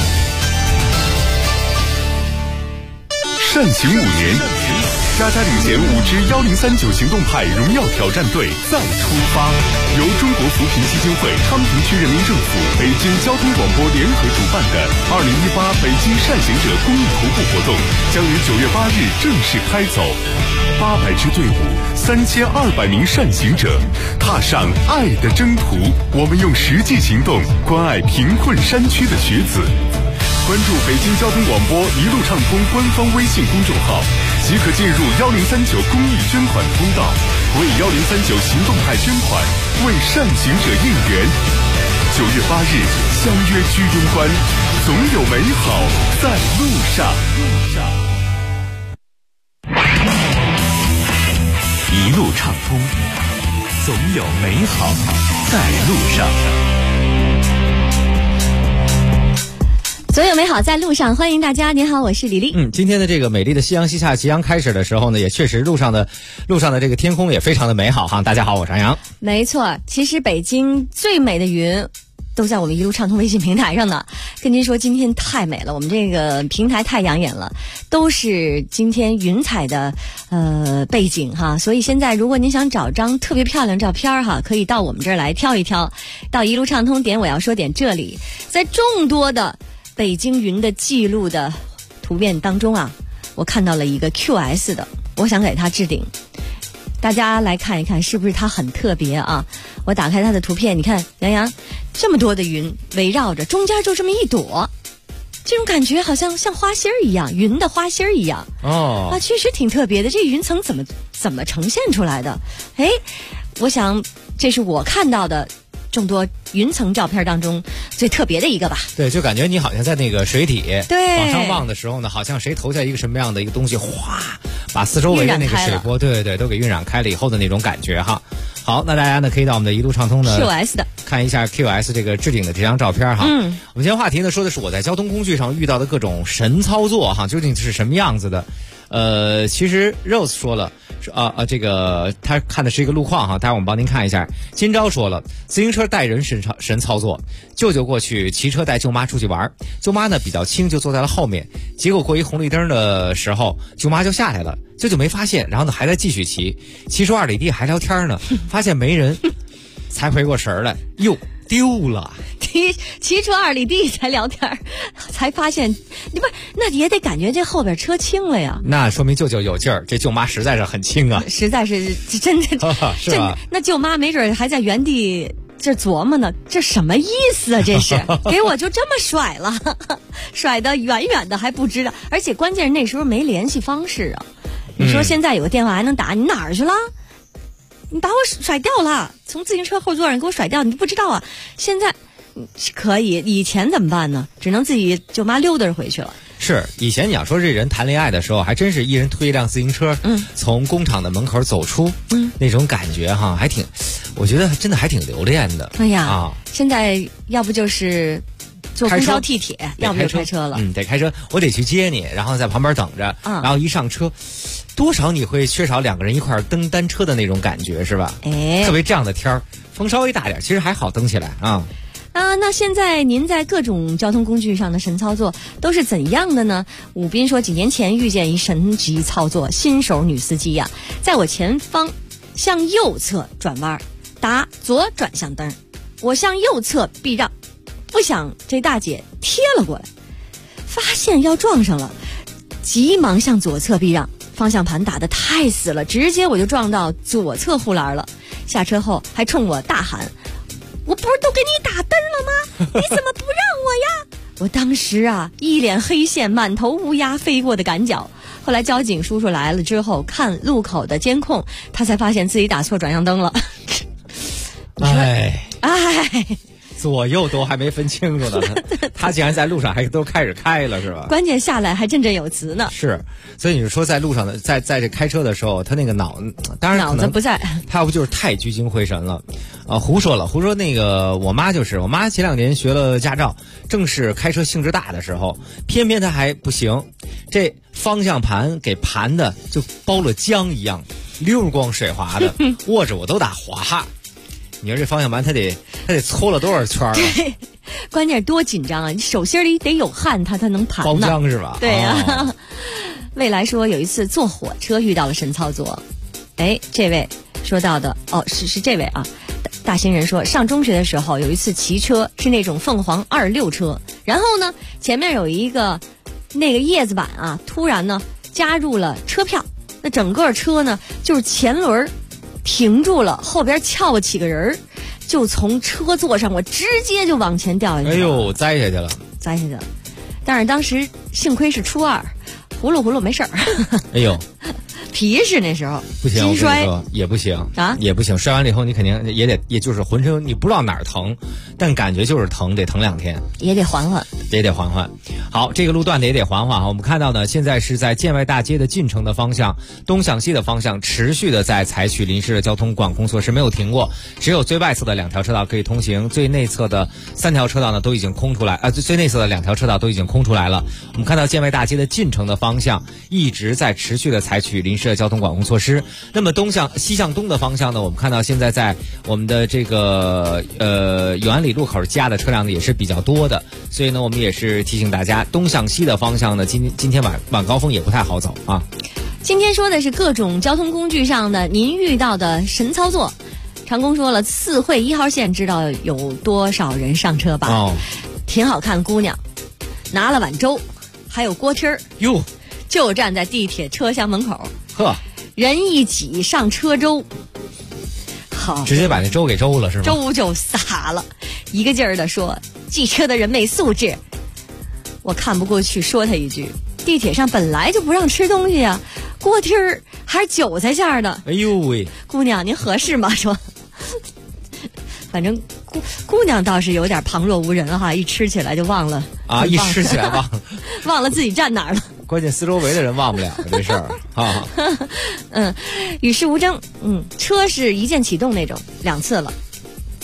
善行5年，嘉领衔5支1039行动派荣耀挑战队再出发。由中国扶贫基金会、昌平区人民政府、北京交通广播联合主办的2018北京善行者公益徒步活动将于9月8日正式开走。800支队伍，3200名善行者，踏上爱的征途。我们用实际行动关爱贫困山区的学子。关注北京交通广播一路畅通官方微信公众号，即可进入1039公益捐款通道，为1039行动派捐款，为善行者应援。9月8日相约居庸关，总有美好在路上。 一路畅通，总有美好在路上。 总有美好在路上，欢迎大家。您好，我是李丽。 今天的这个美丽的夕阳西下，夕阳开始的时候呢，也确实路上的这个天空也非常的美好哈。大家好，我是杨洋。 没错，其实北京最美的云都在我们一路畅通微信平台上呢。跟您说，今天太美了，我们这个平台太养眼了，都是今天云彩的背景哈。所以现在如果您想找张特别漂亮照片哈，可以到我们这儿来挑一挑，到一路畅通点我要说点这里，在众多的北京云的记录的图片当中啊，我看到了一个 QS 的，我想给它置顶。大家来看一看是不是它很特别啊。我打开它的图片，你看杨洋这么多的云围绕着，中间就这么一朵，这种感觉好像花心儿一样，云的花心儿一样确实挺特别的。这云层怎么呈现出来的？我想这是我看到的众多云层照片当中最特别的一个吧。 对，就感觉你好像在那个水底对往上望的时候呢，好像谁投下一个什么样的一个东西，哗，把四周围的那个水波对都给晕染开了以后的那种感觉哈。好，那大家呢可以到我们的一路畅通的 QS 的看一下 QS 这个置顶的这张照片哈。我们今天话题呢说的是我在交通工具上遇到的各种神操作哈，究竟是什么样子的？其实 Rose 说了，这个他看的是一个路况哈，待会儿我们帮您看一下。今朝说了，自行车带人神操作，舅舅过去骑车带舅妈出去玩，舅妈呢比较轻，就坐在了后面，结果过一红绿灯的时候，舅妈就下来了，舅舅没发现，然后呢还在继续骑出2里地还聊天呢，发现没人，才回过神来，哟。丢了， 骑出2里地才聊天，才发现你不是，那也得感觉这后边车轻了呀。 那说明舅舅有劲儿，这舅妈实在是很轻啊， 实在是真的是吧？ 那舅妈没准还在原地这琢磨呢，这什么意思啊？这是给我就这么甩了，甩得远远的还不知道，而且关键是那时候没联系方式啊。你说现在有个电话还能打，你哪儿去了？你把我甩掉了，从自行车后座上给我甩掉，你不知道啊？现在可以，以前怎么办呢？只能自己舅妈溜达着回去了。 是，以前你要说这人谈恋爱的时候，还真是一人推一辆自行车，从工厂的门口走出，那种感觉哈，还挺，我觉得真的还挺留恋的。 哎呀，现在要不就是坐公交地铁，要不就开车了。 得开车，我得去接你，然后在旁边等着，然后一上车。多少你会缺少2个人一块蹬单车的那种感觉是吧？特别这样的天儿，风稍微大点，其实还好蹬起来啊。 那现在您在各种交通工具上的神操作都是怎样的呢？武斌说，几年前遇见一神级操作，新手女司机呀，在我前方向右侧转弯，打左转向灯，我向右侧避让，不想这大姐贴了过来，发现要撞上了，急忙向左侧避让。方向盘打得太死了，直接我就撞到左侧护栏了。下车后还冲我大喊：“我不是都给你打灯了吗？你怎么不让我呀？”我当时啊，一脸黑线，满头乌鸦飞过的赶脚。后来交警叔叔来了之后，看路口的监控，他才发现自己打错转向灯了。 哎，左右都还没分清楚呢，他竟然在路上还都开始开了，是吧？ 关键下来还振振有词呢。 是，所以你说在路上的，在这开车的时候，他那个当然脑子不在， 他要不就是太聚精会神了。胡说那个我妈就是，我妈前2年学了驾照，正是开车兴致大的时候，偏偏她还不行，这方向盘给盘的就包了浆一样，溜光水滑的，握着我都打滑。你说这方向盘，他得搓了多少圈啊？ 对，关键多紧张啊！你手心里得有汗，它才能盘呢。 包浆是吧？ 对呀。未来说有一次坐火车遇到了神操作，这位说到的是这位啊，大新人说，上中学的时候有一次骑车是那种凤凰26车，然后呢前面有一个那个叶子板啊，突然呢加入了车票，那整个车呢就是前轮停住了，后边翘了几个人，就从车座上我直接就往前掉下去了。 哎呦，栽下去了。 但是当时幸亏是初2，葫芦没事儿。 哎呦， 皮实那时候不行， 筋摔也不行啊， 也不行。摔完了以后，你肯定也就是浑身你不知道哪儿疼，但感觉就是疼，得疼2天， 也得缓缓。 好，这个路段的也得缓缓哈。我们看到呢，现在是在建外大街的进城的方向，东向西的方向持续的在采取临时的交通管控措施，没有停过。只有最外侧的2条车道可以通行，最内侧的3条车道呢都已经空出来，最内侧的2条车道都已经空出来了。我们看到建外大街的进城的方向一直在持续的采取临时的交通管控措施。那么西向东的方向呢，我们看到现在在我们的这个永安里路口加的车辆呢也是比较多的，所以呢我们也是提醒大家，东向西的方向呢今天晚高峰也不太好走啊。 今天说的是各种交通工具上的您遇到的神操作。长工说了，四惠1号线知道有多少人上车吧？挺好看姑娘，拿了碗粥，还有锅贴儿， 哟， 就站在地铁车厢门口，人一挤上车粥，好， 直接把那粥给粥了是吗？ 粥就洒了，一个劲儿的说骑车的人没素质。我看不过去，说他一句，地铁上本来就不让吃东西啊，锅贴儿还是韭菜馅儿的。 哎呦喂， 姑娘您合适吗？说反正姑娘倒是有点旁若无人哈，一吃起来就忘了啊，一吃起来忘了自己站哪儿了。 关键四周围的人忘不了这事儿啊。 与世无争。车是一键启动那种，2次了。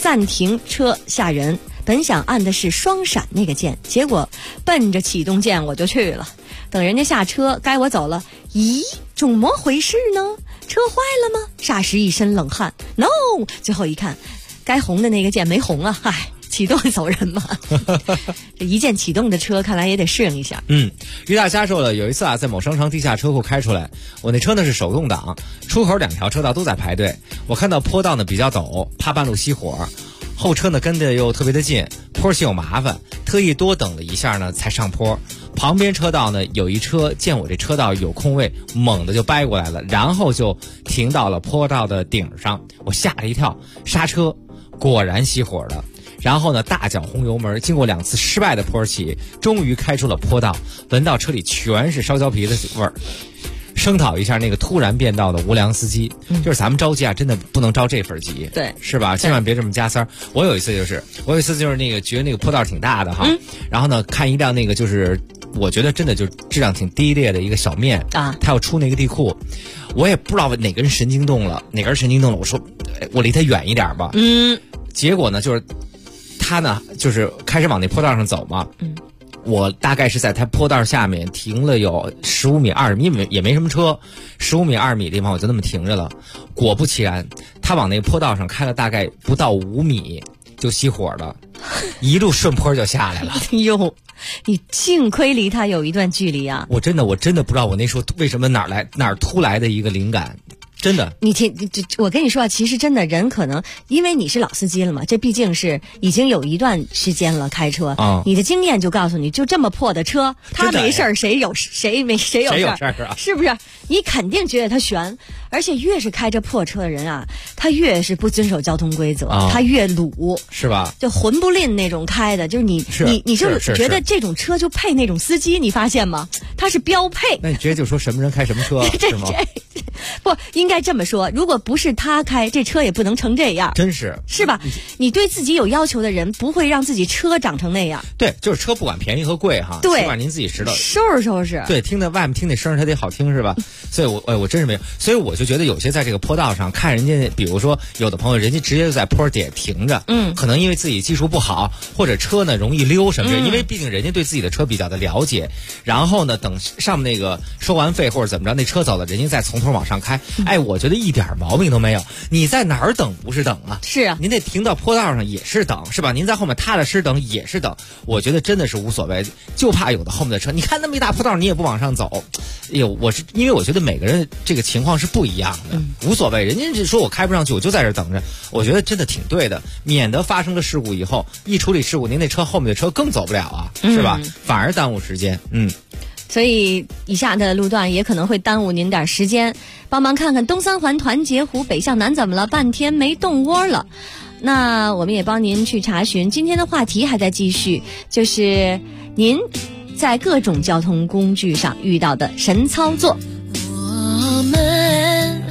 暂停车下人，本想按的是双闪那个键，结果奔着启动键我就去了。等人家下车该我走了，咦，怎么回事呢？车坏了吗？霎时一身冷汗。 No， 最后一看该红的那个键没红啊，唉，启动走人嘛。这一键启动的车看来也得适应一下。 于大瞎说了，有一次啊，在某商场地下车库开出来，我那车呢是手动挡，出口2条车道都在排队，我看到坡道呢比较陡，怕半路熄火，后车呢跟得又特别的近，坡起有麻烦，特意多等了一下呢才上坡。旁边车道呢有一车见我这车道有空位，猛地就掰过来了，然后就停到了坡道的顶上，我吓了一跳，刹车，果然熄火了。然后呢大脚轰油门，经过2次失败的坡起，终于开出了坡道，闻到车里全是烧焦皮的味儿。声讨一下那个突然变道的无良司机，就是咱们着急啊，真的不能着这份急， 对， 是吧？千万别这么加塞儿。我有一次就是那个觉得那个坡道挺大的哈，然后呢看一辆那个就是我觉得真的就质量挺低劣的一个小面啊，他要出那个地库，我也不知道哪根神经动了，我说我离他远一点吧，结果呢就是他呢就是开始往那坡道上走嘛，我大概是在他坡道下面停了有15米20米，因为也没什么车，15米20米的地方我就那么停着了。果不其然，他往那个坡道上开了大概不到5米就熄火了，一路顺坡就下来了。 哎呦，你幸亏离他有一段距离啊！ 我真的不知道我那时候为什么哪儿突来的一个灵感。真的， 我跟你说啊，其实真的人可能因为你是老司机了嘛，这毕竟是已经有一段时间了开车，你的经验就告诉你，就这么破的车，他没事儿，谁有事儿啊？是不是？你肯定觉得他悬，而且越是开着破车的人啊，他越是不遵守交通规则，他越鲁， 是吧？ 就混不吝那种开的，就是你就觉得这种车就配那种司机，你发现吗？他是标配。 那你直接就说什么人开什么车是吗？ 不应该这么说，如果不是他开，这车也不能成这样， 真是吧？你对自己有要求的人，不会让自己车长成那样。 对，就是车不管便宜和贵哈， 对， 起码您自己知道收拾。 对，听在外面听那声它得好听是吧？所以我真是没有，所以我就觉得有些在这个坡道上看人家，比如说有的朋友人家直接就在坡底停着，可能因为自己技术不好，或者车呢容易溜什么的，因为毕竟人家对自己的车比较的了解，然后呢等上面那个收完费或者怎么着，那车走了，人家再从头往上开，我觉得一点毛病都没有。你在哪儿等不是等啊？ 是啊， 您得停到坡道上也是等，是吧？您在后面踏踏实等也是等。我觉得真的是无所谓，就怕有的后面的车，你看那么一大坡道，你也不往上走。哎呦，因为我觉得每个人这个情况是不一样的，无所谓。人家就说我开不上去，我就在这等着。我觉得真的挺对的，免得发生了事故以后，一处理事故，您那车后面的车更走不了啊，是吧？反而耽误时间。 所以以下的路段也可能会耽误您点时间，帮忙看看东三环团结湖北向南怎么了，半天没动窝了。那我们也帮您去查询，今天的话题还在继续，就是您在各种交通工具上遇到的神操作。 我们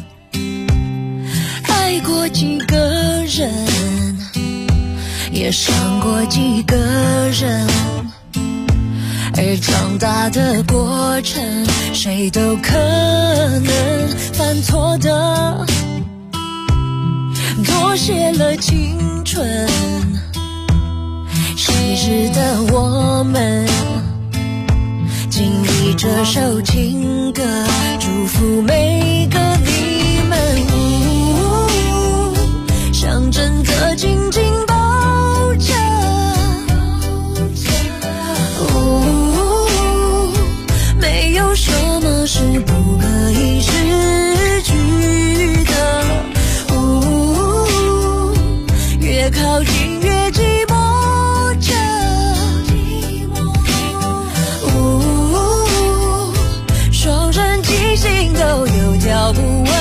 爱过几个人，也伤过几个人，而长大的过程，谁都可能犯错的。多谢了青春，昔日的我们，经历这首情歌，祝福每个你们。想真的紧紧抱着，没有什么是不可以失去的，越靠近越寂寞着，双人即兴都有条不紊。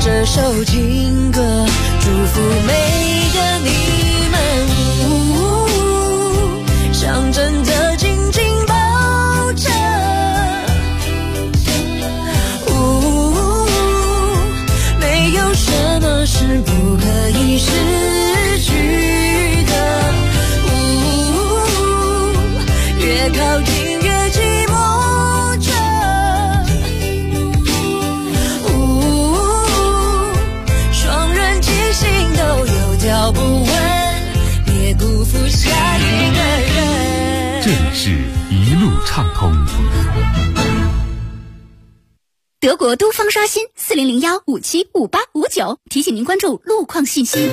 这首情歌，祝福每个你们，象征着紧紧抱着，没有什么是不可以失去的，越靠近越寂寞着，双人记心都有条不紊，别辜负下一个人。 这里是一路畅通。 德国都方刷新4001575859，提醒您关注路况信息。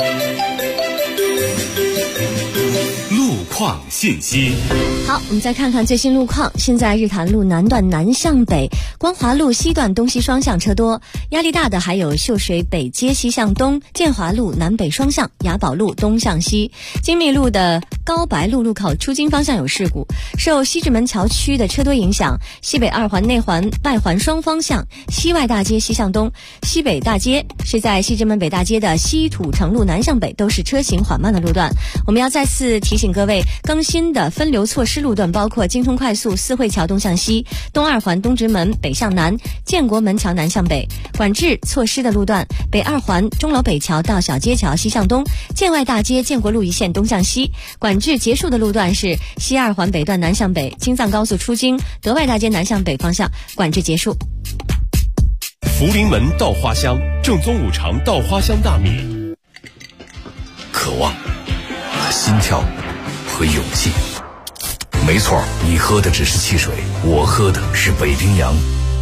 路况信息。 好，我们再看看最新路况。现在日坛路南段南向北，光华路西段东西双向车多，压力大的还有秀水北街西向东、建华路南北双向、雅宝路东向西、精密路的高白路路口出京方向有事故，受西直门桥区的车多影响，西北二环内环外环双方向、西外大街西向东、西北大街是在西直门北大街的西土城路南向北都是车行缓慢的路段。我们要再次提醒各位，更新的分流措施路段包括京通快速四惠桥东向西、东二环东直门北向南、建国门桥南向北。管制措施的路段，北二环钟楼北桥到小街桥西向东、建外大街建国路一线东向西。管制结束的路段是西二环北段南向北、京藏高速出京、德外大街南向北方向，管制结束。 福临门稻花香，正宗五常稻花香大米。 渴望和心跳和勇气。没错，你喝的只是汽水，我喝的是北冰洋。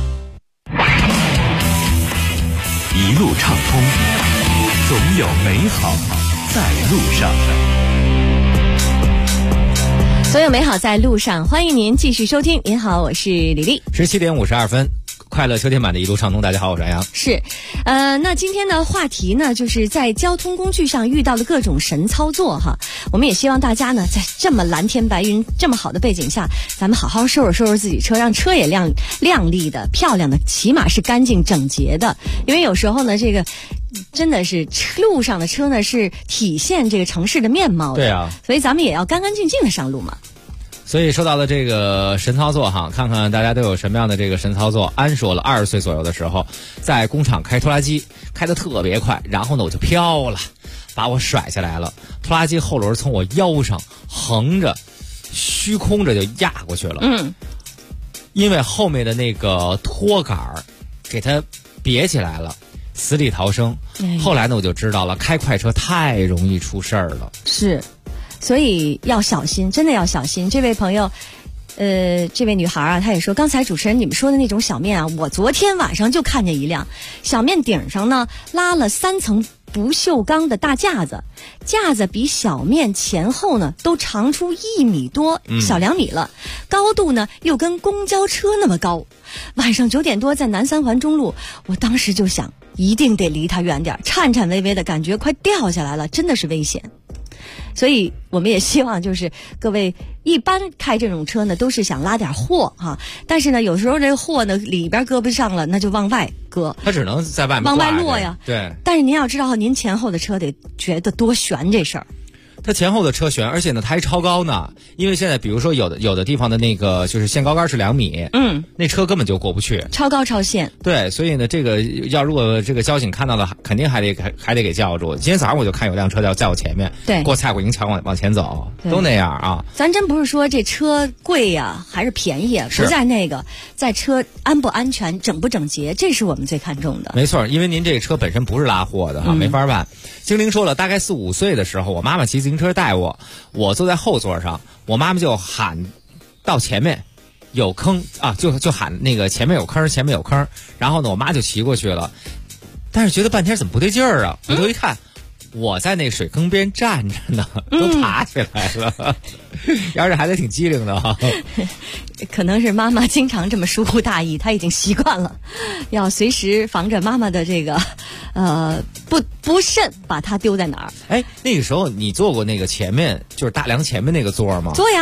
一路畅通，总有美好在路上。 所有美好在路上，欢迎您继续收听。您好，我是李丽。 17点52分。快乐秋天版的一路畅通，大家好，我是杨洋。 是，那今天的话题呢，就是在交通工具上遇到的各种神操作哈。我们也希望大家呢，在这么蓝天白云、这么好的背景下，咱们好好收拾自己车，让车也亮丽的、漂亮的，起码是干净整洁的。因为有时候呢，这个真的是路上的车呢，是体现这个城市的面貌的。 对啊， 所以咱们也要干干净净的上路嘛。 所以说到了这个神操作哈，看看大家都有什么样的这个神操作。安说了，20岁左右的时候，在工厂开拖拉机，开得特别快，然后呢我就飘了，把我甩下来了，拖拉机后轮从我腰上横着、虚空着就压过去了。因为后面的那个拖杆给它别起来了，死里逃生。后来呢我就知道了，开快车太容易出事儿了。 是。所以要小心，真的要小心。这位朋友，这位女孩啊，她也说，刚才主持人你们说的那种小面啊，我昨天晚上就看见一辆小面，顶上呢拉了3层不锈钢的大架子，架子比小面前后呢都长出1米多，小2米了，高度呢又跟公交车那么高。晚上9点多在南3环中路，我当时就想，一定得离它远点，颤颤巍巍的感觉快掉下来了，真的是危险。所以我们也希望就是各位一般开这种车呢都是想拉点货哈，但是呢有时候这个货呢里边搁不上了，那就往外搁， 它只能在外面往外落呀。 对， 但是您要知道您前后的车得觉得多悬这事儿。 它前后的车悬，而且呢它还超高呢，因为现在比如说有的地方的那个就是限高杆是2米，那车根本就过不去， 超高超限。 对，所以呢这个如果这个交警看到了，肯定还得给叫住。今天早上我就看有辆车在我前面， 对， 过蔡国营桥往前走，都那样啊。 咱真不是说这车贵呀还是便宜啊，不在那个，在车安不安全、整不整洁，这是我们最看重的。 没错，因为您这个车本身不是拉货的哈，没法办。精灵说了，大概4、5岁的时候，我妈妈骑自行车带我坐在后座上，我妈妈就喊到前面有坑啊，就喊那个前面有坑，前面有坑。然后呢，我妈就骑过去了，但是觉得半天怎么不对劲儿啊？回头一看，我在那水坑边站着呢，都爬起来了。要是孩子挺机灵的哈。 可能是妈妈经常这么疏忽大意，她已经习惯了，要随时防着妈妈的这个不慎把它丢在哪儿。 哎，那个时候你坐过那个前面就是大梁前面那个座吗？ 坐呀。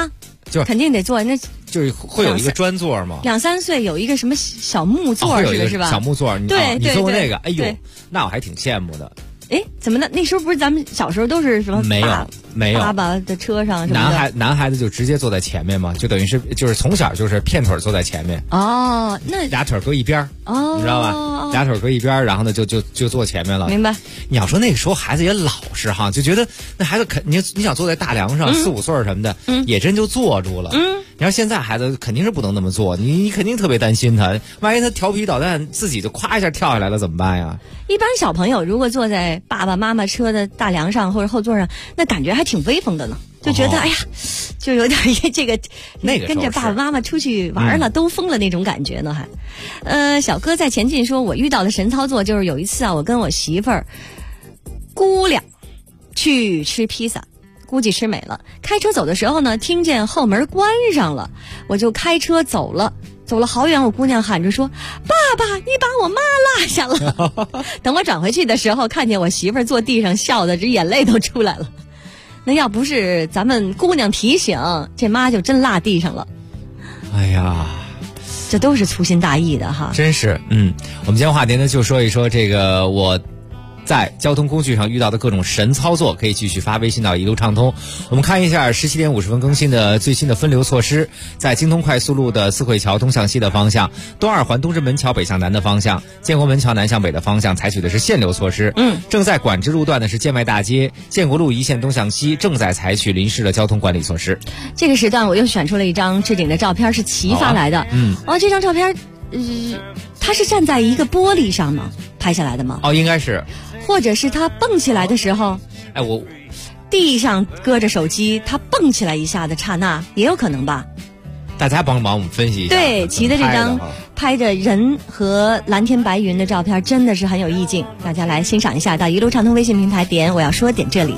就肯定得坐，那就是会有一个专座嘛。 2、3岁有一个什么小木座似的，是吧？ 小木座， 对， 你坐过那个？哎呦，那我还挺羡慕的。 哎，怎么的？那时候不是咱们小时候都是什么没有爸爸的车上什么的？ 男孩子就直接坐在前面嘛，就等于是就是从小就是片腿坐在前面。 哦，那俩腿搁一边哦， 你知道吧？俩腿搁一边，然后呢就坐前面了。 明白。 你要说那个时候孩子也老实哈，就觉得那孩子你想坐在大梁上4、5岁什么的，也真就坐住了。你要现在孩子肯定是不能那么做，你肯定特别担心他，万一他调皮捣蛋，自己就咵一下跳下来了怎么办呀？ 一般小朋友如果坐在爸爸妈妈车的大梁上或者后座上，那感觉还挺威风的呢，就觉得哎呀，就有点这个那个跟着爸爸妈妈出去玩了，兜风了那种感觉呢还。小哥在前进说，我遇到的神操作就是有一次啊，我跟我媳妇儿姑娘去吃披萨。估计吃美了，开车走的时候呢，听见后门关上了，我就开车走了好远，我姑娘喊着说：“爸爸，你把我妈落下了。”等我转回去的时候，看见我媳妇儿坐地上笑的，这眼泪都出来了。那要不是咱们姑娘提醒，这妈就真落地上了。 哎呀， 这都是粗心大意的哈。 真是，我们今天话题呢就说一说这个我在交通工具上遇到的各种神操作，可以继续发微信到一路畅通。我们看一下17点50分更新的最新的分流措施。在京通快速路的四惠桥东向西的方向，东二环东直门桥北向南的方向，建国门桥南向北的方向采取的是限流措施。正在管制路段的是建外大街、建国路一线东向西，正在采取临时的交通管理措施。 这个时段我又选出了一张置顶的照片，是齐发来的。这张照片，他是站在一个玻璃上吗？拍下来的吗？ 应该是。 或者是他蹦起来的时候，地上搁着手机，他蹦起来一下的刹那，也有可能吧？ 大家帮忙我们分析一下。 对，齐的这张拍着人和蓝天白云的照片真的是很有意境，大家来欣赏一下。到一路畅通微信平台点我要说点这里。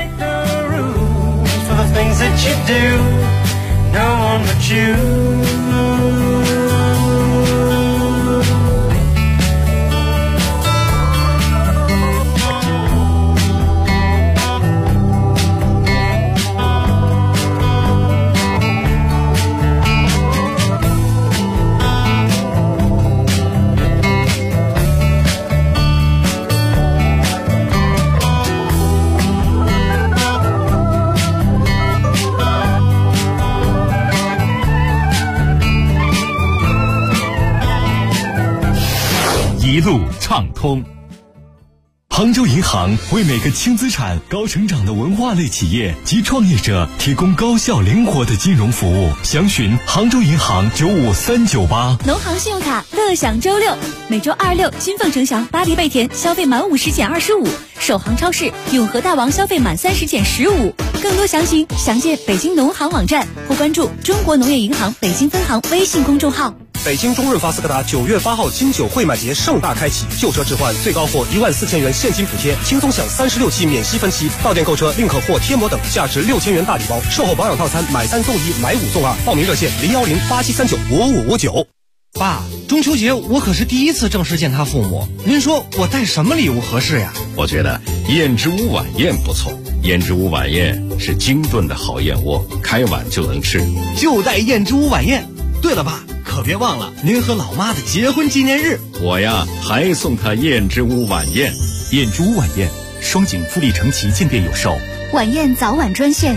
一路畅通。杭州银行为每个轻资产、高成长的文化类企业及创业者提供高效灵活的金融服务。详询杭州银行95398。 农行信用卡乐享周六，每周2、6金凤城祥、巴黎贝甜消费满50减25，首航超市永和大王消费满30减15。更多详情详见北京农行网站或关注中国农业银行北京分行微信公众号。 北京中润发斯柯达9月8号金九汇买节盛大开启，旧车置换最高获14000元现金补贴，轻松享36期免息分期，到店购车另可获贴膜等价值6000元大礼包，售后保养套餐买3送1，买5送2。报名热线01087395559。 爸，中秋节我可是第一次正式见他父母，您说我带什么礼物合适呀？ 我觉得燕之屋晚宴不错，燕之屋晚宴是精炖的好燕窝，开碗就能吃， 就带燕之屋晚宴。对了，爸，可别忘了您和老妈的结婚纪念日。 我呀，还送他燕之屋晚宴。 燕之屋晚宴，双井富力城旗舰店有售。 晚宴早晚专线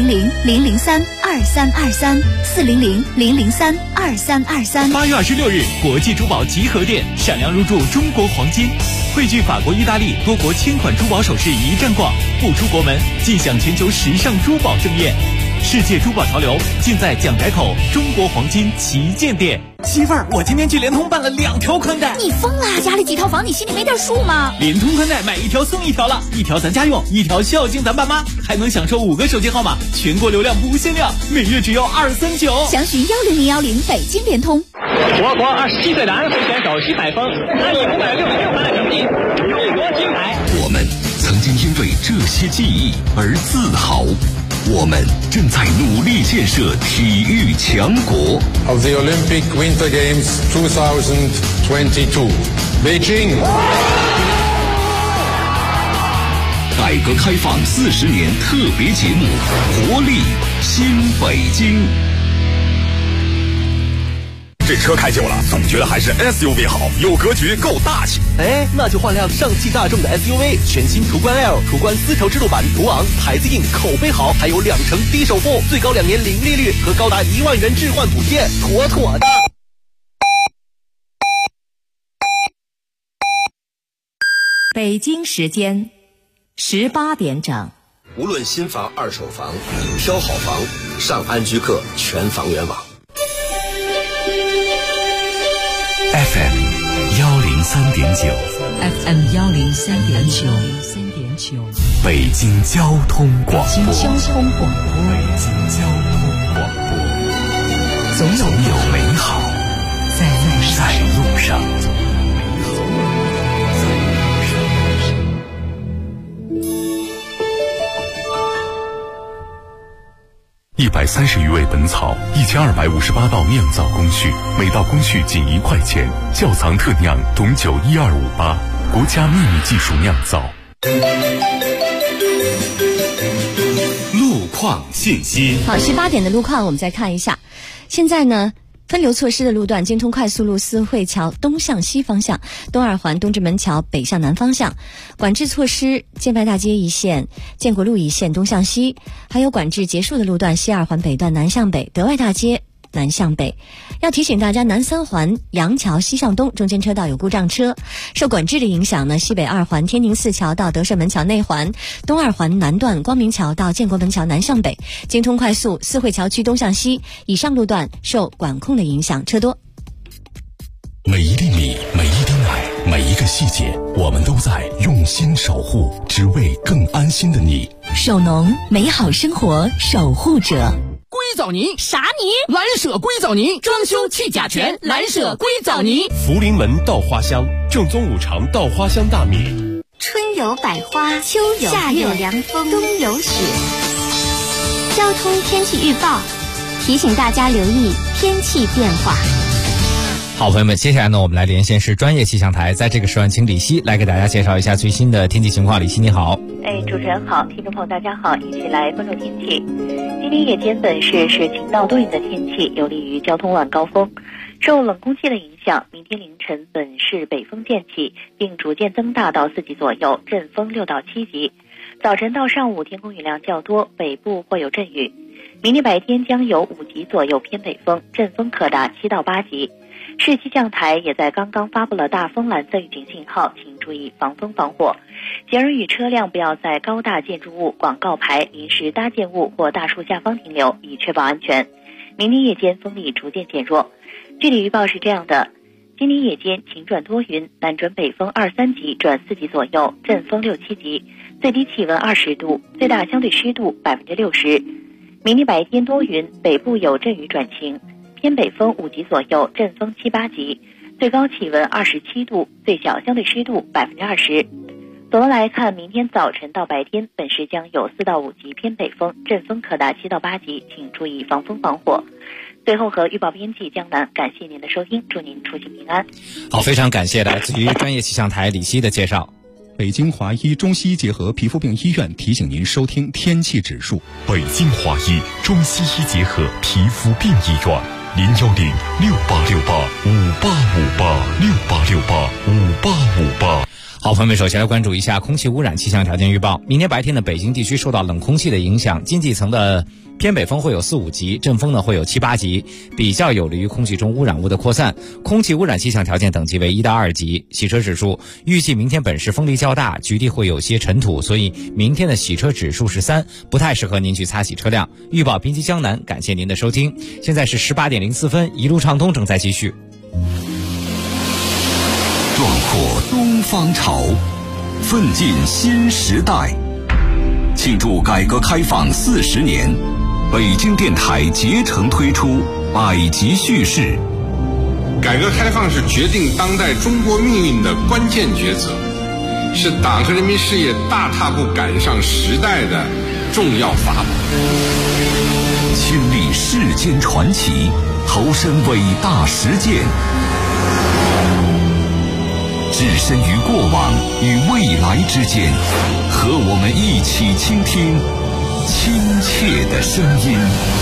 400-003-2323，400-003-2323。 8月26日，国际珠宝集合店闪亮入驻中国黄金，汇聚法国、意大利多国千款珠宝首饰一站逛，不出国门尽享全球时尚珠宝盛宴。世界珠宝潮流尽在蒋宅口中国黄金旗舰店。 媳妇儿，我今天去联通办了2条宽带。 你疯了？家里几套房，你心里没点数吗？ 联通宽带买1条送1条了，1条咱家用，1条孝敬咱爸妈，还能享受5个手机号码，全国流量不限量，每月只要239。 详询10010北京联通。 我国27岁男会选手徐海峰，他以566分的成绩勇夺金牌。 我们曾经因为这些记忆而自豪。我们正在努力建设体育强国。 Of the Olympic Winter Games 2022, Beijing. 改革开放40年特别节目《活力新北京》。 这车开久了，总觉得还是 SUV 好，有格局，够大气。 哎，那就换辆上汽大众的 SUV， 全新途观 L、途观丝绸之路版，途昂，牌子硬，口碑好，还有2成低首付，最高2年零利率和高达1万元置换补贴，妥妥的。 北京时间18点整。 无论新房、二手房，挑好房，上安居客全房源网。 FM 103.9 FM 103.9 北京交通广播。 北京交通广播，总有美好在路上。 130余味本草，1258道酿造工序，每道工序仅1块钱。窖藏特酿董酒12588，国家秘密技术酿造。 路况信息。 好，18点的路况我们再看一下。现在呢，分流措施的路段：京通快速路四惠桥东向西方向，东二环东直门桥北向南方向；管制措施：建外大街一线、建国路一线东向西，还有管制结束的路段：西二环北段南向北、德外大街南向北。要提醒大家，南三环杨桥西向东中间车道有故障车，受管制的影响呢，西北二环天宁寺桥到德胜门桥内环，东二环南段光明桥到建国门桥南向北，京通快速四惠桥区东向西以上路段受管控的影响，车多。 每一粒米，每一滴奶，每一个细节，我们都在用心守护，只为更安心的你。 首农，美好生活守护者。 硅藻泥啥泥？ 蓝舍硅藻泥，装修去甲醛，蓝舍硅藻泥。 福临门稻花香，正宗5常稻花香大米。 春有百花，秋有夏有凉风，冬有雪。交通天气预报提醒大家留意天气变化。 好，朋友们，接下来呢，我们来连线是专业气象台，在这个时段，请李希来给大家介绍一下最新的天气情况。李希，你好。 主持人好，听众朋友大家好，一起来关注天气。今天夜间本市是晴到多云的天气，有利于交通晚高峰。受冷空气的影响，明天凌晨本市北风渐起，并逐渐增大到4级左右，阵风6到7级。早晨到上午天空雨量较多，北部会有阵雨。明天白天将有5级左右偏北风，阵风可达7到8级。市气象台也在刚刚发布了大风蓝色预警信号，请注意防风防火。行人与车辆不要在高大建筑物、广告牌、临时搭建物或大树下方停留，以确保安全。明天夜间风力逐渐减弱。具体预报是这样的：今天夜间晴转多云，南转北风2、3级转4级左右，阵风6、7级，最低气温20度，最大相对湿度60%。明天白天多云，北部有阵雨转晴，偏北风5级左右，阵风7、8级，最高气温27度，最小相对湿度20%。总的来看，明天早晨到白天，本市将有4到5级偏北风，阵风可达7到8级，请注意防风防火。最后和预报编辑江南，感谢您的收听，祝您出行平安。 好，非常感谢来自于专业气象台李希的介绍。 北京华医中西医结合皮肤病医院提醒您收听天气指数。北京华医中西医结合皮肤病医院，0106868585858，68685858。 好，朋友们，首先来关注一下空气污染气象条件预报。明天白天的北京地区受到冷空气的影响，经济层的偏北风会有4、5级，阵风呢会有7、8级，比较有利于空气中污染物的扩散。空气污染气象条件等级为1到2级。洗车指数预计明天本市风力较大，局地会有些尘土，所以明天的洗车指数是3，不太适合您去擦洗车辆。预报编辑江南，感谢您的收听。现在是18点04分，一路畅通正在继续。 壮阔东方潮，奋进新时代。庆祝改革开放40年，北京电台竭诚推出百集叙事。 改革开放是决定当代中国命运的关键抉择，是党和人民事业大踏步赶上时代的重要法宝。 亲历世间传奇，投身伟大实践。 置身于过往与未来之间，和我们一起倾听亲切的声音。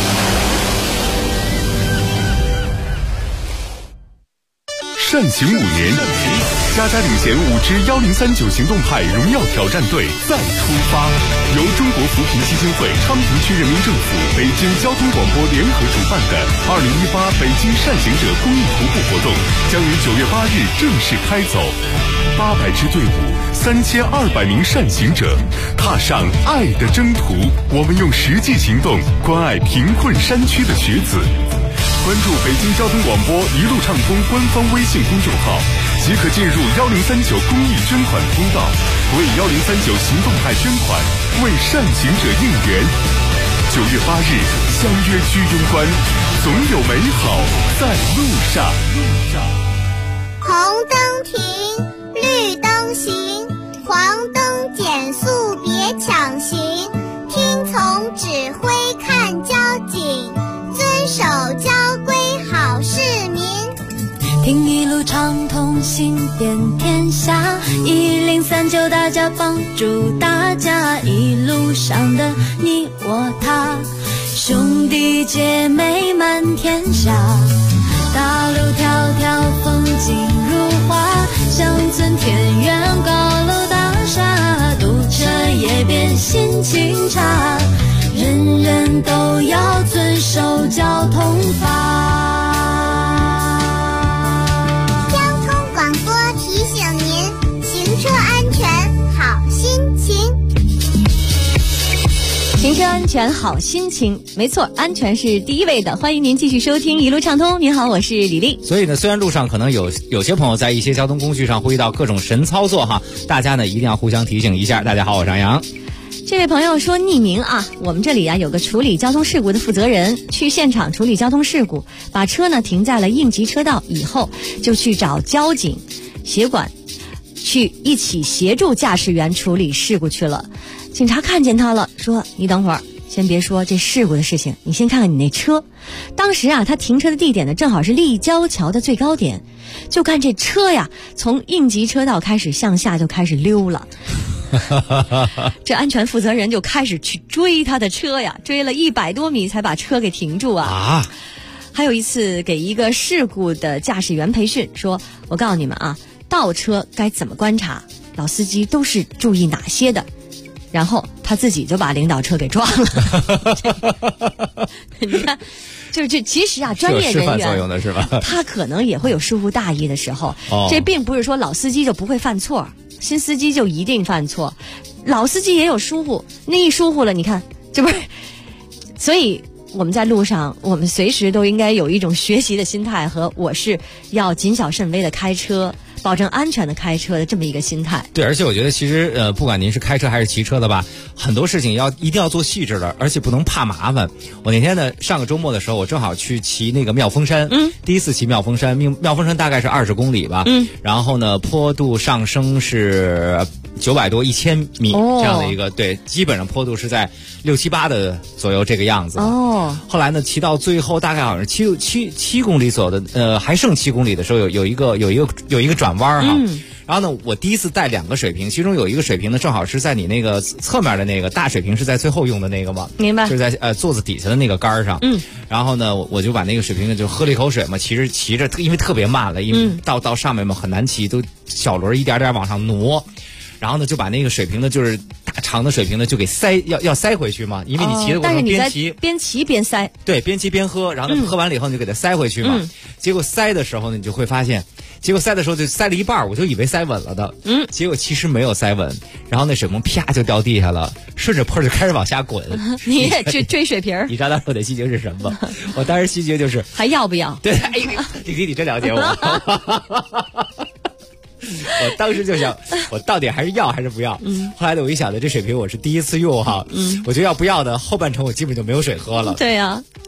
善行5年，嘉嘉领衔5支1039行动派荣耀挑战队再出发。由中国扶贫基金会、昌平区人民政府、北京交通广播联合主办的2018北京善行者公益徒步活动将于9月8日正式开走。800支队伍，3200名善行者，踏上爱的征途。我们用实际行动关爱贫困山区的学子。关注北京交通广播一路畅通官方微信公众号，即可进入1039公益捐款通道，为1039行动派捐款，为善行者应援。9月8日相约居庸关，总有美好在路上。 红灯停，绿灯行，黄灯减速别抢行，听从指挥看交警，遵守交规好市民。 听一路畅通行遍天下，1039大家帮助大家，一路上的你我他，兄弟姐妹满天下，大路迢迢风景如画，乡村田园高楼大厦，堵车也别心情差，人人都要遵守交通法。 行车安全好心情，没错，安全是第一位的。欢迎您继续收听一路畅通。您好，我是李丽。 所以呢，虽然路上可能有些朋友在一些交通工具上会遇到各种神操作哈，大家呢一定要互相提醒一下。大家好，我是张扬。 这位朋友说匿名啊，我们这里啊有个处理交通事故的负责人，去现场处理交通事故，把车呢停在了应急车道以后，就去找交警、协管，去一起协助驾驶员处理事故去了。警察看见他了，说你等会儿先别说这事故的事情，你先看看你那车。当时啊他停车的地点呢正好是立交桥的最高点，就看这车呀从应急车道开始向下就开始溜了。这安全负责人就开始去追他的车呀，追了100多米才把车给停住啊。还有一次给一个事故的驾驶员培训，说我告诉你们啊，倒车该怎么观察，老司机都是注意哪些的，然后他自己就把领导车给撞了。你看，就其实啊，专业人员作用的是吧？他可能也会有疏忽大意的时候。这并不是说老司机就不会犯错，新司机就一定犯错，老司机也有疏忽，那一疏忽了，你看，这不是？所以我们在路上，我们随时都应该有一种学习的心态和我是要谨小慎微的开车，保证安全的开车的这么一个心态。 对，而且我觉得其实不管您是开车还是骑车的吧，很多事情一定要做细致的，而且不能怕麻烦。我那天呢上个周末的时候，我正好去骑那个妙峰山，第一次骑妙峰山，妙峰山大概是20公里吧，然后呢坡度上升是900多1000米这样的一个，对，基本上坡度是在6、7、8的左右这个样子。后来呢骑到最后大概好像是7公里左右的，还剩7公里的时候有一个转弯哈。然后呢，我第一次带2个水瓶，其中有一个水瓶呢，正好是在你那个侧面的那个大水瓶是在最后用的那个嘛， 明白？ 就是在座子底下的那个杆上。然后呢，我就把那个水瓶呢就喝了一口水嘛，骑着，因为特别慢了，因为到上面嘛很难骑，都小轮一点点往上挪。然后呢，就把那个水瓶呢，就是大长的水瓶呢，就给要塞回去嘛，因为你骑的过程中边骑边塞， 对，边骑边喝，然后喝完了以后你就给它塞回去嘛。结果塞的时候呢，你就会发现，就塞了一半，我就以为塞稳了的，结果其实没有塞稳，然后那水瓶啪就掉地下了，顺着坡就开始往下滚。 你也去追水瓶？ 你知道当时我的心情是什么？我当时心情就是还要不要？ 对，哎，你真了解我。我当时就想，我到底还是要还是不要？后来呢，我一想呢，这水瓶我是第一次用哈，我觉得要不要的后半程我基本就没有水喝了。 对呀。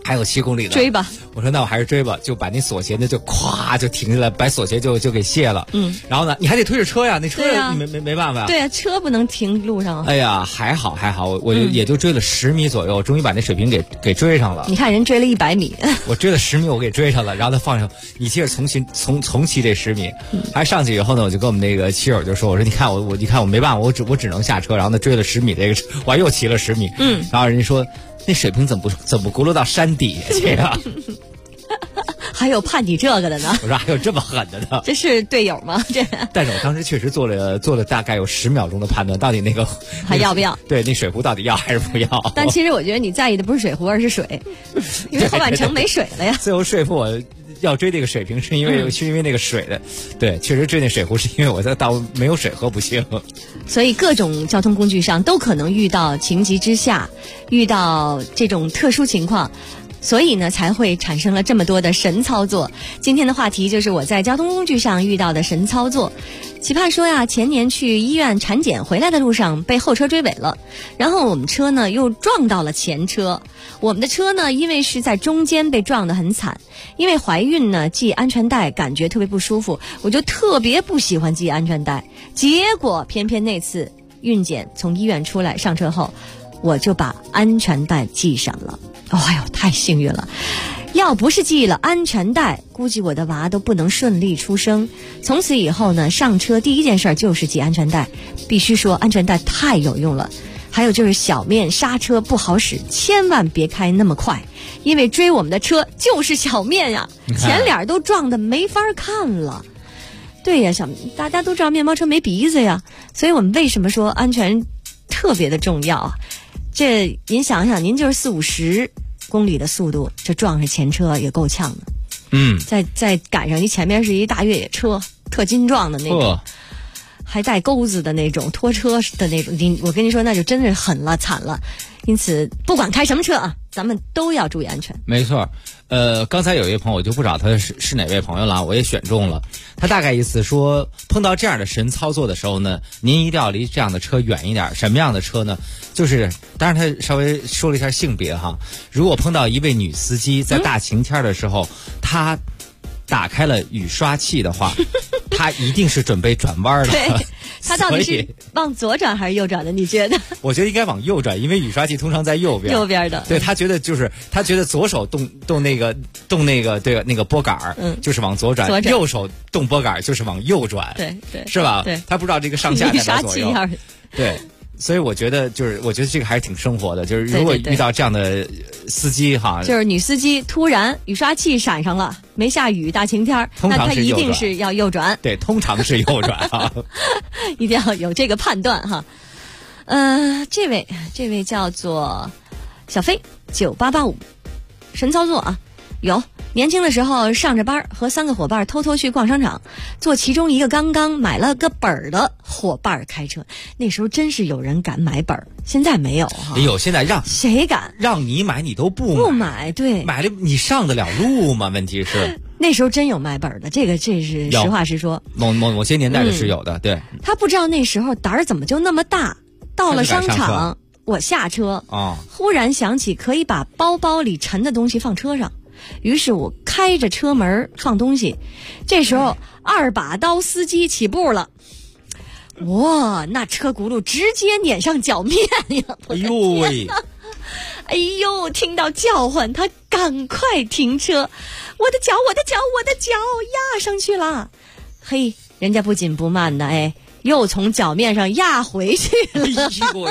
还有7公里的， 追吧。 我说那我还是追吧，就把那锁鞋呢就咵就停下来，把锁鞋就给卸了。然后呢，你还得推着车呀，那车没办法。 对啊，车不能停路上。 哎呀，还好，我也就追了10米左右，终于把那水瓶给追上了。 你看人追了100米， 我追了10米，我给追上了，然后他放上，你接着重骑这10米。还上去以后呢，我就跟我们那个骑友就说，我说你看我没办法，我只能下车。然后呢，追了10米这个，我又骑了10米。然后人家说那水瓶怎么不轱辘到山底下去啊？ 还有判你这个的呢？ 我说还有这么狠的呢？ 这是队友吗？这？ 但是我当时确实做了大概有10秒钟的判断，到底那个还要不要？ 对，那水壶到底要还是不要？ 但其实我觉得你在意的不是水壶，而是水，因为后半程没水了呀。 最后说服我要追这个水瓶，是因为那个水的。对，确实追那水壶是因为我到没有水喝不行。 所以各种交通工具上都可能遇到情急之下，遇到这种特殊情况。所以呢，才会产生了这么多的神操作。今天的话题就是我在交通工具上遇到的神操作。奇葩说呀，前年去医院产检回来的路上被后车追尾了，然后我们车呢又撞到了前车。我们的车呢，因为是在中间被撞得很惨，因为怀孕呢系安全带感觉特别不舒服，我就特别不喜欢系安全带。结果偏偏那次孕检从医院出来上车后，我就把安全带系上了。哎呦，太幸运了！要不是系了安全带，估计我的娃都不能顺利出生。从此以后呢，上车第一件事就是系安全带。必须说，安全带太有用了。还有就是小面刹车不好使，千万别开那么快，因为追我们的车就是小面呀，前脸都撞得没法看了。对呀，大家都知道面包车没鼻子呀，所以我们为什么说安全特别的重要啊？这您想想，您就是40-50公里的速度，这撞上前车也够呛的。再赶上你前面是一大越野车，特金壮的那种，还带钩子的那种拖车的那种，我跟你说，那就真是狠了惨了。因此，不管开什么车啊，咱们都要注意安全。 没错。刚才有一位朋友，我就不知道他是哪位朋友了，我也选中了。他大概意思说，碰到这样的神操作的时候呢，您一定要离这样的车远一点。什么样的车呢？就是当然他稍微说了一下性别哈。如果碰到一位女司机在大晴天的时候，她打开了雨刷器的话，她一定是准备转弯的。 对，她到底是往左转还是右转的？你觉得？ 我觉得应该往右转，因为雨刷器通常在右边。 右边的。 对，他觉得左手动那个对那个拨杆就是往左转，右手动拨杆就是往右转。 对， 是吧？ 对， 他不知道这个上下在左右。对。所以我觉得这个还是挺生活的，就是如果遇到这样的司机哈， 就是女司机突然雨刷器闪上了，没下雨大晴天，那她一定是要右转。 对，通常是右转啊， 一定要有这个判断哈。这位叫做小飞9885，神操作啊！有年轻的时候上着班，和3个伙伴偷偷去逛商场，坐其中一个刚刚买了个本的伙伴开车。那时候真是有人敢买本，现在没有哈。 有，现在谁敢让你买，你都不买。对， 买了你上得了路吗？问题是那时候真有卖本的，这是实话实说。 某些年代的是有的，对。 他不知道那时候胆儿怎么就那么大，到了商场我下车忽然想起可以把包包里沉的东西放车上。于是我开着车门放东西，这时候2把刀司机起步了，哇，那车轱辘直接碾上脚面呀！ 哎呦喂！ 哎呦，听到叫唤，他赶快停车，我的脚压上去了。嘿，人家不紧不慢的，哎，又从脚面上压回去了。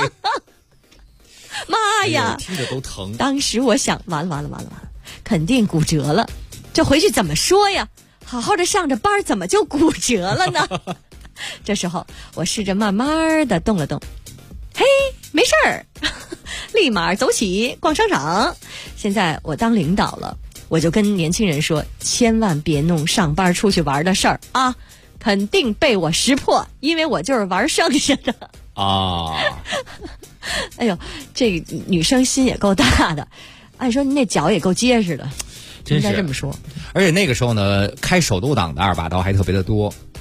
妈呀！ 听着都疼。 当时我想，完了，肯定骨折了，这回去怎么说呀？好好的上着班，怎么就骨折了呢？这时候我试着慢慢的动了动，嘿，没事儿，立马走起逛商场。现在我当领导了，我就跟年轻人说，千万别弄上班出去玩的事儿啊，肯定被我识破，因为我就是玩剩下的啊。 哎呦，这个女生心也够大的。按说你那脚也够结实的，应该这么说。 而且那个时候呢，开手动挡的2把刀还特别的多。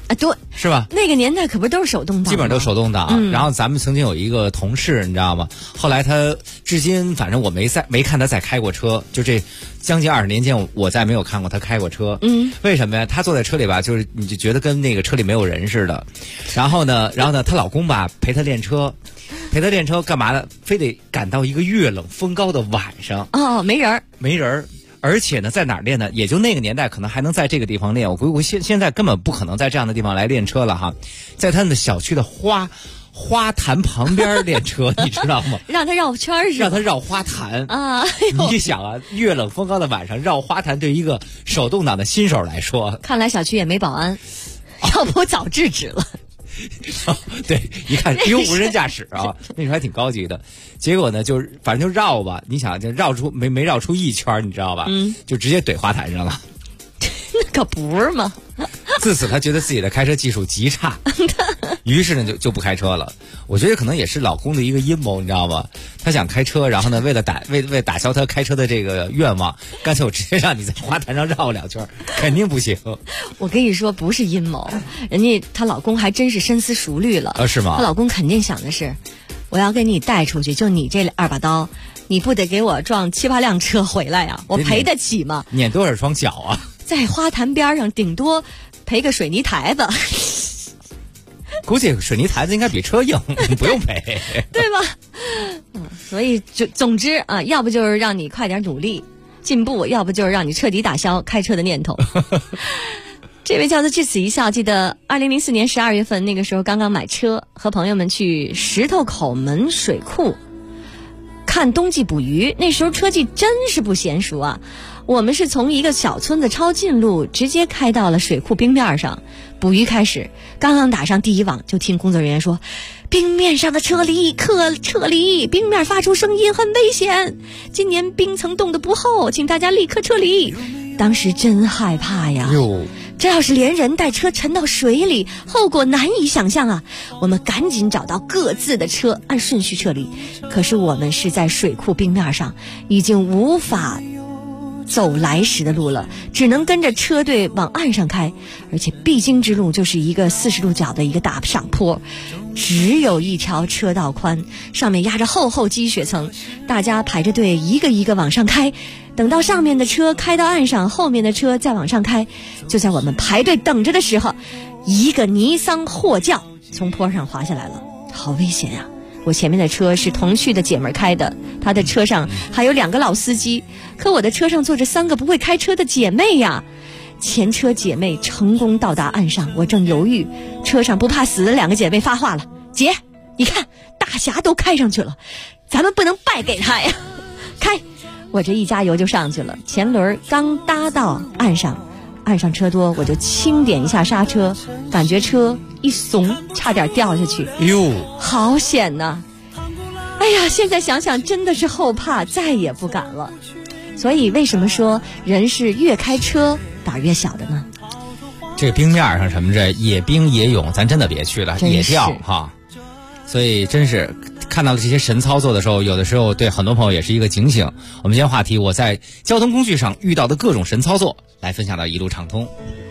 啊，对， 是吧？ 那个年代可不都是手动挡， 基本上都手动挡。然后咱们曾经有一个同事，你知道吗？后来他至今反正我没看他再开过车，就这将近20年间，我再没有看过他开过车。为什么呀？他坐在车里吧，就是你就觉得跟那个车里没有人似的。然后呢，她老公吧陪她练车干嘛呢？非得赶到一个月冷风高的晚上。 哦，没人儿。 而且呢，在哪儿练呢？也就那个年代可能还能在这个地方练。我现在根本不可能在这样的地方来练车了哈，在他们的小区的花坛旁边练车，你知道吗？ 让他绕圈是吧？ 让他绕花坛啊！ 你想啊，月冷风高的晚上绕花坛，对一个手动挡的新手来说， 看来小区也没保安，要不早制止了。 对，一看有无人驾驶啊，那时候还挺高级的。结果呢，就是反正就绕吧，你想就绕出没绕出一圈，你知道吧？就直接怼花坛上了。 那可不是嘛。 自此，他觉得自己的开车技术极差，于是呢就不开车了。我觉得可能也是老公的一个阴谋，你知道吗？他想开车，然后呢，为了打消他开车的这个愿望，干脆我直接让你在花坛上绕2圈，肯定不行。 我跟你说，不是阴谋，人家她老公还真是深思熟虑了。 是吗？ 她老公肯定想的是，我要给你带出去，就你这2把刀，你不得给我撞7、8辆车回来呀？我赔得起吗？ 撵多少双脚啊？ 在花坛边上，顶多赔个水泥台子。 估计水泥台子应该比车硬，不用赔， 对吧？所以总之啊，要不就是让你快点努力进步，要不就是让你彻底打消开车的念头。这位叫做至此一笑，记得2004年12月份，那个时候刚刚买车，和朋友们去石头口门水库看冬季捕鱼，那时候车技真是不娴熟啊。我们是从一个小村子抄近路，直接开到了水库冰面上，捕鱼开始。刚刚打上第1网，就听工作人员说，冰面上的撤离，冰面发出声音很危险，今年冰层冻得不厚，请大家立刻撤离。当时真害怕呀，这要是连人带车沉到水里，后果难以想象啊！我们赶紧找到各自的车，按顺序撤离。可是我们是在水库冰面上，已经无法走来时的路了，只能跟着车队往岸上开，而且必经之路就是一个40度角的一个大上坡，只有一条车道宽，上面压着厚厚积雪层，大家排着队一个一个往上开，等到上面的车开到岸上，后面的车再往上开。就在我们排队等着的时候，一个尼桑货轿从坡上滑下来了，好危险呀！我前面的车是同去的姐妹开的，她的车上还有2个老司机，可我的车上坐着3个不会开车的姐妹呀。前车姐妹成功到达岸上，我正犹豫，车上不怕死的2个姐妹发话了，姐，你看大侠都开上去了，咱们不能败给他呀。开，我这一加油就上去了，前轮刚搭到岸上车多，我就轻点一下刹车，感觉车一怂，差点掉下去。好险呐！哎呀，现在想想真的是后怕，再也不敢了。所以为什么说人是越开车胆越小的呢？ 这冰面上什么这野冰野泳，咱真的别去了，野钓哈。所以真是看到这些神操作的时候，有的时候对很多朋友也是一个警醒。我们今天话题，我在交通工具上遇到的各种神操作，来分享到一路畅通。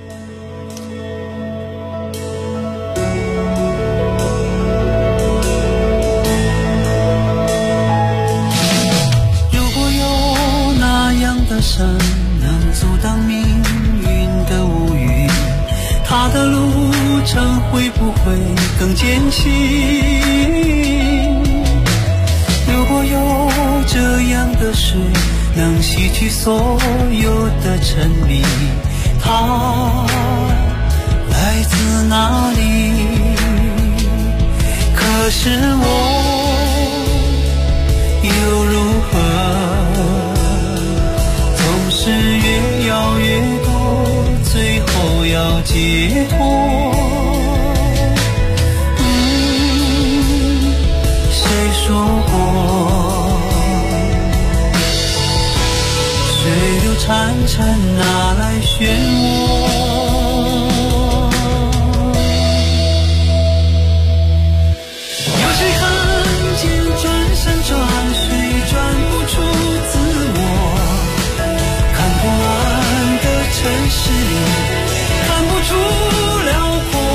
如果有那样的神能阻挡命运的乌云，他的路程会不会更艰辛？如果有这样的水能洗去所有的沉迷，它来自哪里？可是我又如何？总是越要越多，最后要解脱。谁说过水流潺潺哪来漩涡？有谁看见转山转水转不出自我？看不完的城市里看不出辽阔。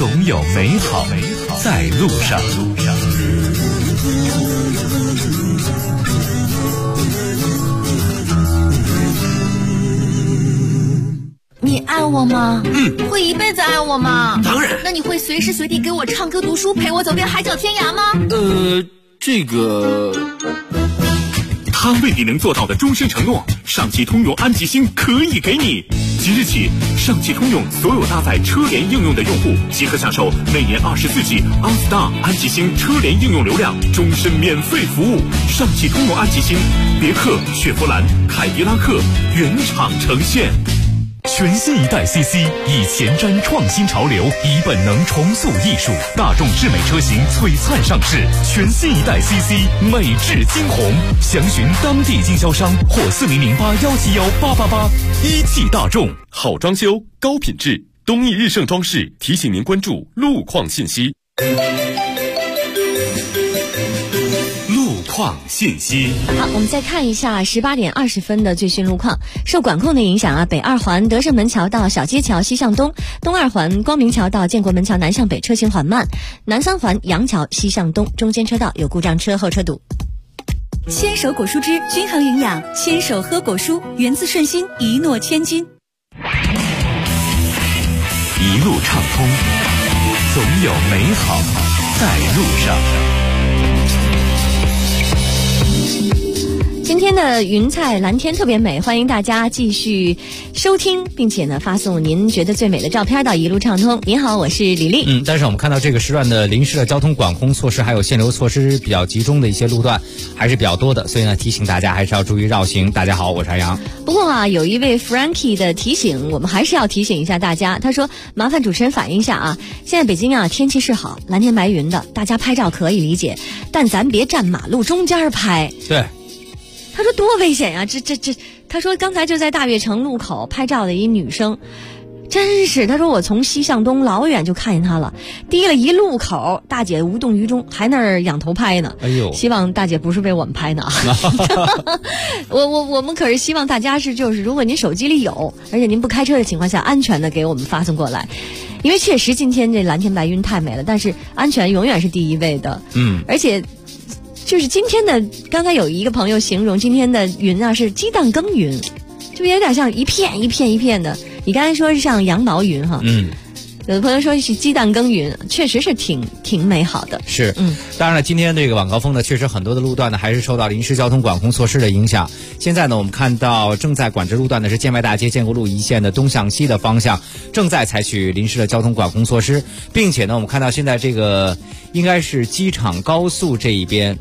总有美好在路上。 你爱我吗？会一辈子爱我吗？ 当然。 那你会随时随地给我唱歌读书，陪我走遍海角天涯吗？ 这个。 他为你能做到的终身承诺，上汽通用安吉星可以给你。即日起，上汽通用所有搭载车联应用的用户即可享受每年24G OnStar 安吉星车联应用流量，终身免费服务。上汽通用安吉星，别克、雪佛兰、凯迪拉克原厂呈现。 全新一代 CC 以前瞻创新潮流，以本能重塑艺术，大众智美车型璀璨上市。全新一代 CC 美至惊鸿，详询当地经销商或4008171888。一汽大众， 好装修，高品质。东义日盛装饰提醒您关注路况信息。 况信息。 好，我们再看一下18点20分的最新路况。受管控的影响北二环德胜门桥到小街桥西向东，东二环光明桥到建国门桥南向北车行缓慢，南三环杨桥西向东中间车道有故障车后车堵。 牵手果蔬汁均衡营养，牵手喝果蔬，源自顺心，一诺千金。 一路畅通，总有美好在路上。 今天的云彩蓝天特别美，欢迎大家继续收听，并且呢发送您觉得最美的照片到一路畅通。您好，我是李丽。 但是我们看到这个时段的临时的交通管控措施还有限流措施比较集中的一些路段还是比较多的，所以呢提醒大家还是要注意绕行。大家好，我是安阳。 不过有一位 Frankie 的提醒，我们还是要提醒一下大家。他说麻烦主持人反映一下现在北京天气是好，蓝天白云的，大家拍照可以理解，但咱别站马路中间拍。 对， 他说多危险呀！他说刚才就在大悦城路口拍照的一女生，真是，他说我从西向东老远就看见她了，低了一路口，大姐无动于衷，还那儿仰头拍呢。 哎呦， 希望大姐不是被我们拍的我们可是希望大家就是如果您手机里有，而且您不开车的情况下，安全的给我们发送过来。因为确实今天这蓝天白云太美了，但是安全永远是第一位的。而且就是今天的，刚才有一个朋友形容今天的云是鸡蛋羹云，就有点像一片一片一片的。你刚才说是像羊毛云哈，有的朋友说是鸡蛋羹云，确实是挺美好的。 是，当然了，今天这个晚高峰呢，确实很多的路段呢还是受到临时交通管控措施的影响。现在呢，我们看到正在管制路段的是建外大街建国路一线的东向西的方向，正在采取临时的交通管控措施，并且呢，我们看到现在这个应该是机场高速这一边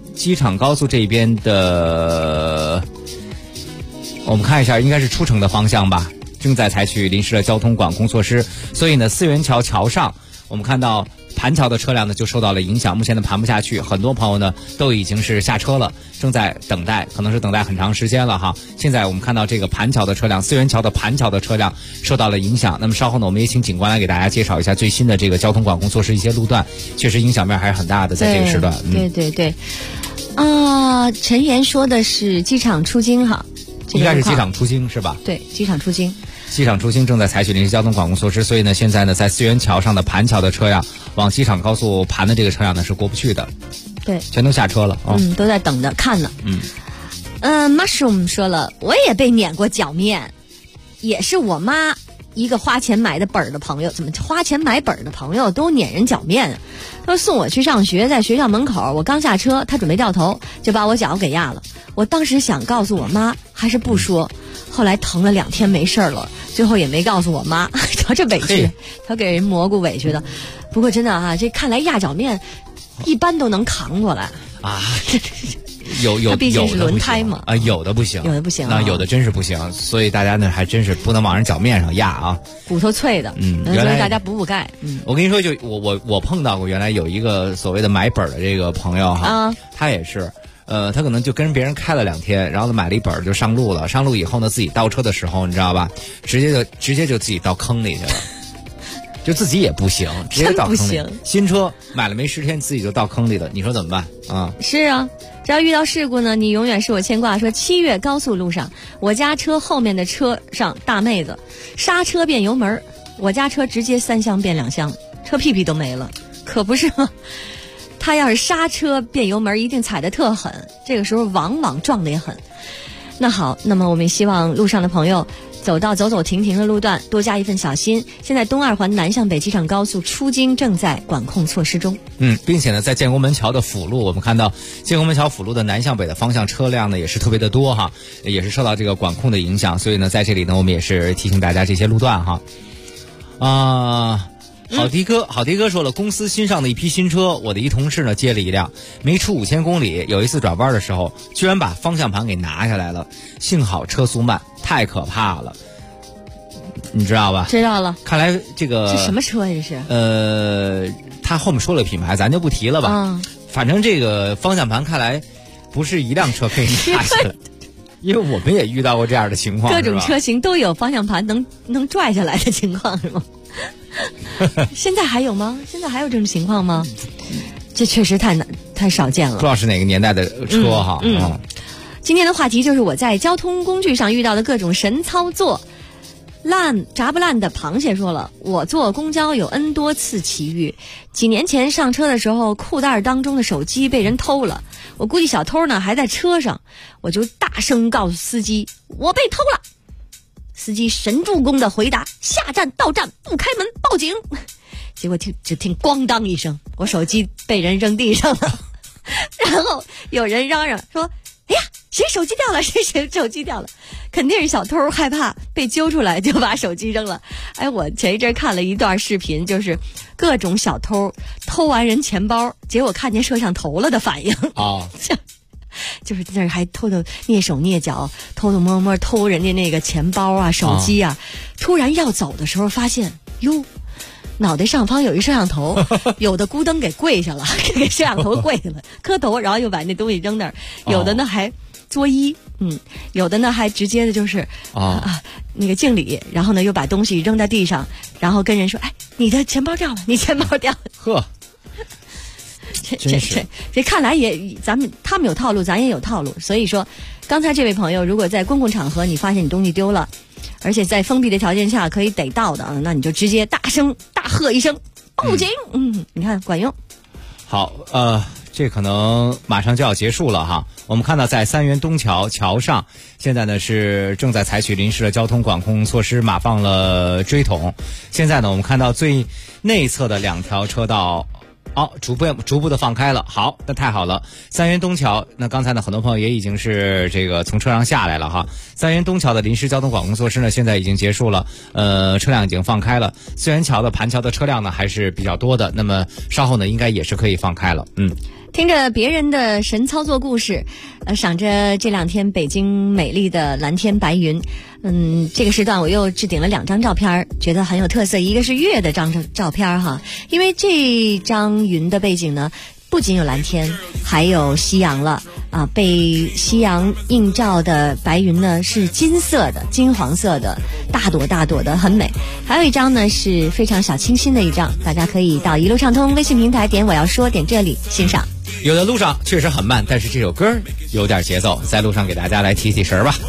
的，我们看一下，应该是出城的方向吧。正在采取临时的交通管控措施，所以呢，四元桥桥上我们看到盘桥的车辆呢就受到了影响，目前呢盘不下去，很多朋友呢都已经是下车了，正在等待，可能是等待很长时间了哈。现在我们看到这个盘桥的车辆，四元桥的盘桥的车辆受到了影响。那么稍后呢，我们也请警官来给大家介绍一下最新的这个交通管控措施一些路段，确实影响面还是很大的，在这个时段。 对陈岩说的是机场出京哈。 应该是机场出京是吧？ 对，机场出京正在采取临时交通管控措施，所以呢，现在呢，在四元桥上的盘桥的车辆往机场高速盘的这个车辆呢是过不去的， 对， 全都下车了都在等着看呢。Mushroom 说了，我也被碾过脚面，也是我妈一个花钱买的本的朋友，怎么花钱买本的朋友都碾人脚面？他说送我去上学，在学校门口，我刚下车，他准备掉头，就把我脚给压了。我当时想告诉我妈，还是不说，后来疼了2天没事了，最后也没告诉我妈。瞧这委屈，瞧给人蘑菇委屈的。不过真的这看来压脚面一般都能扛过来啊。有毕竟是轮胎嘛有的不行， 那有的真是不行，所以大家呢还真是不能往人脚面上压骨头脆的，原来大家补钙。 我跟你说，就我碰到过，原来有一个所谓的买本的这个朋友他也是。他可能就跟别人开了2天，然后呢买了一本就上路了。上路以后呢，自己倒车的时候，你知道吧，直接就自己到坑里去了，就自己也不行，直接到坑里。新车买了没10天，自己就到坑里了，你说怎么办啊？ 是啊，只要遇到事故呢，你永远是我牵挂。说7月高速路上，我家车后面的车上大妹子刹车变油门，我家车直接3厢变2厢。 车屁屁都没了，可不是吗？他要是刹车变油门，一定踩得特狠，这个时候往往撞得也狠。那好，那么我们希望路上的朋友走到走走停停的路段多加一份小心。现在东二环南向北机场高速出京正在管控措施中。 并且呢，在建国门桥的辅路，我们看到建国门桥辅路的南向北的方向车辆呢也是特别的多哈，也是受到这个管控的影响。所以呢，在这里呢，我们也是提醒大家这些路段哈。好迪哥说了，公司新上的一批新车，我的一同事呢接了一辆，没出5000公里，有一次转弯的时候，居然把方向盘给拿下来了，幸好车速慢，太可怕了，你知道吧？ 知道了。 看来这个是什么车呀？这是？ 他后面说了品牌，咱就不提了吧。反正这个方向盘看来不是一辆车可以拿下来。因为我们也遇到过这样的情况， 各种车型都有方向盘能拽下来的情况，是吗？现在还有吗？现在还有这种情况吗？这确实太少见了。 不知道是哪个年代的车哈。 今天的话题就是我在交通工具上遇到的各种神操作。炸不烂的螃蟹说了，我坐公交有 N 多次奇遇。几年前上车的时候，裤袋当中的手机被人偷了，我估计小偷呢还在车上，我就大声告诉司机我被偷了。司机神助攻的回答，下站到站不开门报警。结果只听咣当一声，我手机被人扔地上了。然后有人嚷嚷说，哎呀，谁手机掉了，谁手机掉了，肯定是小偷害怕被揪出来就把手机扔了。我前一阵看了一段视频，就是各种小偷偷完人钱包，结果看见摄像头了的反应就是在那还偷偷蹑手蹑脚，偷偷摸摸偷人家那个钱包啊手机啊，突然要走的时候发现哟，脑袋上方有一摄像头，有的咕噔给跪下了，给摄像头跪下了，磕头，然后又把那东西扔那儿，有的呢还作揖，有的呢还直接的就是那个敬礼，然后呢又把东西扔在地上，然后跟人说，哎，你的钱包掉了，你钱包掉了。 呵， 这看来也他们有套路，咱也有套路。所以说，刚才这位朋友，如果在公共场合你发现你东西丢了，而且在封闭的条件下可以逮到的那你就直接大喝一声报警。你看管用。 好，这可能马上就要结束了哈。我们看到在三元东桥桥上，现在呢是正在采取临时的交通管控措施，码放了锥桶。现在呢，我们看到最内侧的2条车道逐步的放开了。好，那太好了。三元东桥，那刚才呢很多朋友也已经是这个从车上下来了哈。三元东桥的临时交通管控措施呢现在已经结束了，车辆已经放开了。四元桥的盘桥的车辆呢还是比较多的，那么稍后呢应该也是可以放开了。 听着别人的神操作故事，赏着这2天北京美丽的蓝天白云，这个时段我又置顶了2张照片，觉得很有特色。一个是月的照片哈，因为这张云的背景呢，不仅有蓝天，还有夕阳了被夕阳映照的白云呢是金色的、金黄色的，大朵大朵的，很美。还有一张呢是非常小清新的一张，大家可以到一路畅通微信平台点我要说，点这里欣赏。 有的路上确实很慢，但是这首歌有点节奏，在路上给大家来提神吧。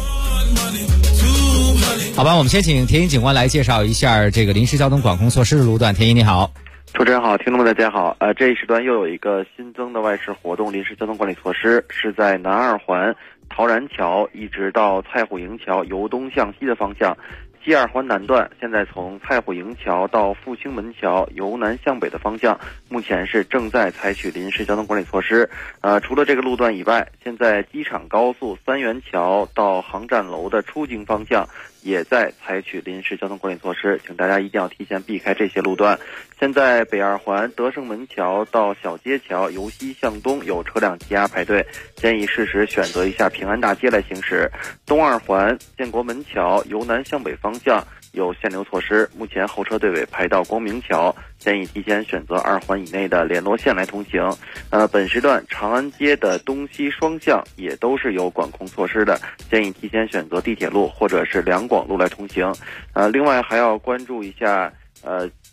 好吧，我们先请田一警官来介绍一下这个临时交通管控措施的路段。田一你好。 主持人好，听众们大家好。这一时段又有一个新增的外事活动临时交通管理措施，是在南二环陶然桥一直到蔡虎营桥由东向西的方向。西二环南段现在从蔡虎营桥到复兴门桥由南向北的方向，目前是正在采取临时交通管理措施。除了这个路段以外，现在机场高速三元桥到航站楼的出京方向也在采取临时交通管理措施，请大家一定要提前避开这些路段。现在北二环德胜门桥到小街桥由西向东有车辆积压排队，建议适时选择一下平安大街来行驶。东二环建国门桥由南向北方向有限流措施，目前候车队尾排到光明桥，建议提前选择2环以内的联络线来通行。本时段长安街的东西双向也都是有管控措施的，建议提前选择地铁路或者是两广路来通行。另外还要关注一下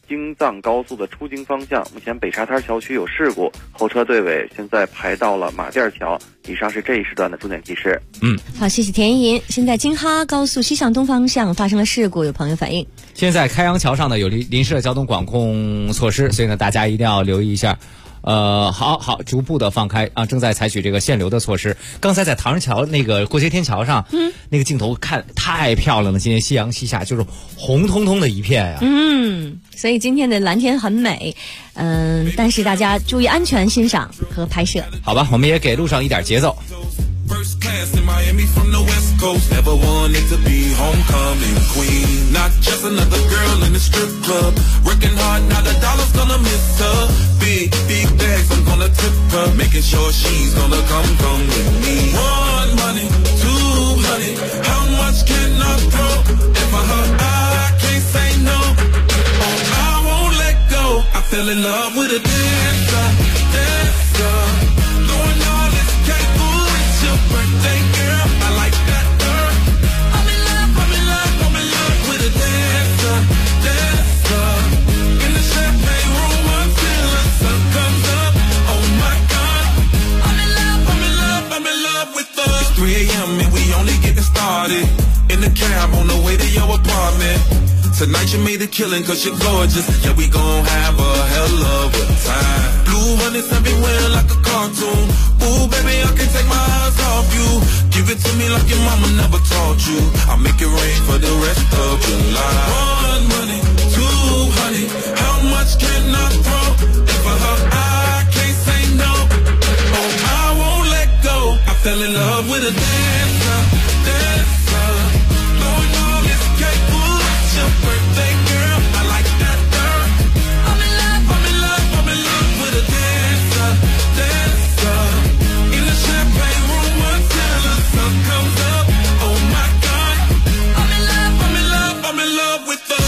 京藏高速的出京方向，目前北沙滩桥区有事故，后车队尾现在排到了马甸桥。以上是这一时段的重点提示。 好，谢谢田莹。现在京哈高速西向东方向发生了事故，有朋友反映。 现在开阳桥上呢有临时的交通管控措施，所以呢大家一定要留意一下。好，逐步的放开啊，正在采取这个限流的措施。刚才在唐人桥那个过街天桥上，那个镜头看太漂亮了，今天夕阳西下，就是红彤彤的一片呀。 所以今天的蓝天很美，但是大家注意安全欣赏和拍摄。 好吧，我们也给路上一点节奏。 First class in Miami from the West Coast. Never wanted to be homecoming queen. Not just another girl in the strip club. Working hard, now the dollar's gonna miss her. Big bags, I'm gonna tip her. Making sure she's gonna come with me. One money, two honey. How much can I throw? And for her, I can't say no. Oh, I won't let go. I fell in love with a dancer. Throwing all this cake, ooh, it's your birthday, girl. I like that, girl. I'm in love with a dancer. In the champagne room until the sun comes up. Oh my God. I'm in love with her. It's 3 a.m. and we only getting started. In the cab on the way to your apartment. Tonight you made a killing cause you're gorgeous. Yeah, we gon' have a hell of a time. Blue honey's everywhere like a cartoon. Ooh, baby, I can't take my eyes off you. Give it to me like your mama never taught you. I'll make it rain for the rest of your life. One money, two honey. How much can I throw? And for her, I can't say no. Oh, I won't let go. I fell in love with a dancer. Blowing all this cake, ooh, it's your birthday, girl. I like that, girl. I'm in love with a dancer. In the champagne room until the sun comes up. Oh my God. I'm in love with her.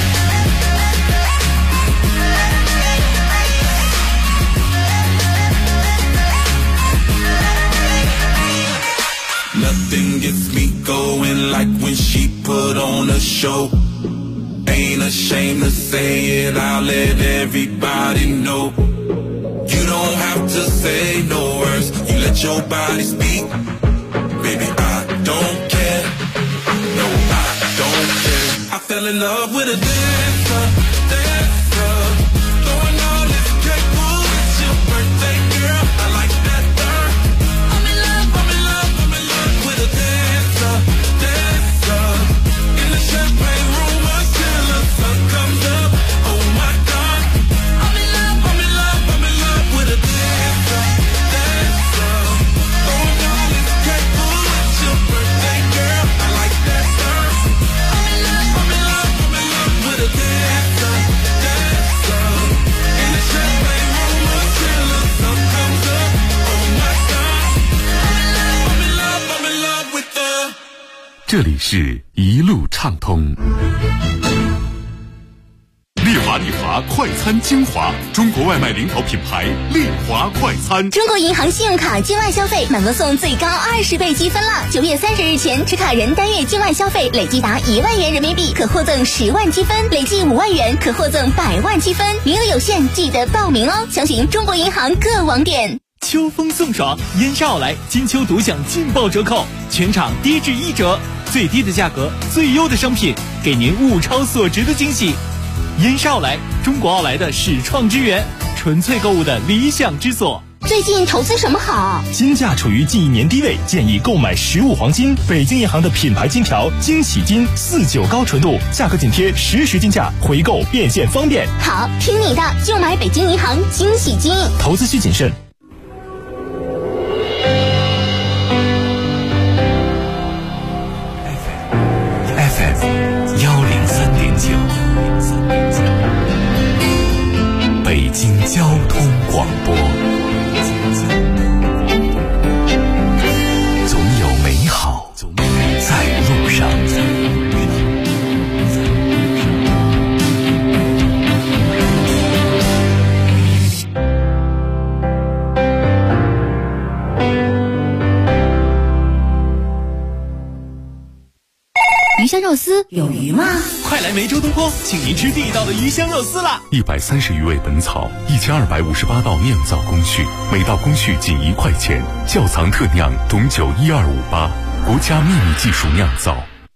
Nothing gets me going like when she put on a show. Ain't ashamed to say it, I'll let everybody know. You don't have to say no words, you let your body speak. Baby, I don't care. No, I don't care. I fell in love with a dancer. Throwing all this cake, ooh, it's your birthday, girl. I like that, girl. I'm in love with a dancer. In the champagne room until the sun comes up. Oh my God. I'm in love with a dancer. Throwing all this cake, ooh, it's your birthday, girl. I like that, girl. I'm in love with a dancer. In the champagne room until the sun comes up. Oh my God. I'm in love with her. 这里是一路畅通。丽华快餐精华，中国外卖领跑品牌丽华快餐。 中国银行信用卡境外消费满额送最高20倍积分了！9月30日前持卡人单月境外消费累计达1万元人民币，可获赠10万积分；累计5万元可获赠100万积分。名额有限，记得报名哦！详询中国银行各网点。 秋风送爽，燕莎奥莱金秋独享劲爆折扣，全场低至1折，最低的价格，最优的商品，给您物超所值的惊喜。燕莎奥莱，中国奥莱的始创之源，纯粹购物的理想之所。 最近投资什么好？ 金价处于近1年低位，建议购买实物黄金。北京银行的品牌金条惊喜金49高纯度，价格紧贴实时金价，回购变现方便。 好，听你的，就买北京银行惊喜金。 投资需谨慎。 北京交通广播，总有美好在路上。 鱼香肉丝有鱼吗？ 快来梅州东坡，请您吃地道的鱼香肉丝啦 ！130余味本草，1258道酿造工序，每道工序仅1块钱。窖藏特酿董酒12588，国家秘密技术酿造。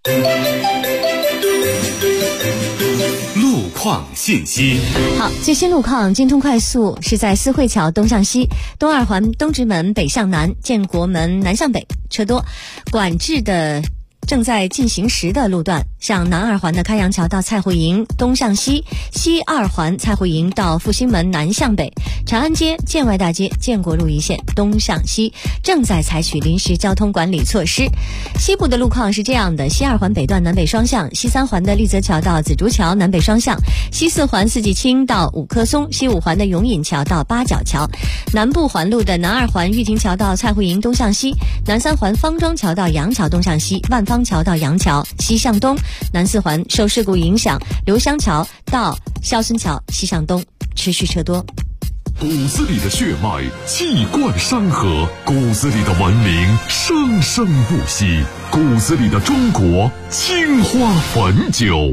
路况信息。 好，最新路况，京通快速是在四惠桥东向西、东二环东直门北向南、建国门南向北车多，管制的正在进行时的路段，像南二环的开阳桥到蔡慧营东向西，西二环蔡慧营到复兴门南向北，长安街、建外大街、建国路一线东向西正在采取临时交通管理措施。西部的路况是这样的：西二环北段南北双向，西三环的立泽桥到紫竹桥南北双向，西四环四季青到五棵松，西五环的永隐桥到八角桥，南部环路的南二环玉亭桥到蔡慧营东向西，南三环方庄桥到杨桥东向西，万方桥到杨桥西向东，南四环受事故影响，刘香桥到肖孙桥西向东持续车多。 骨子里的血脉气贯山河，骨子里的文明生生不息，骨子里的中国青花汾酒。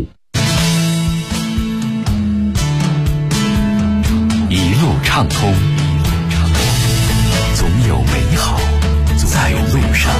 一路畅通，总有美好在路上。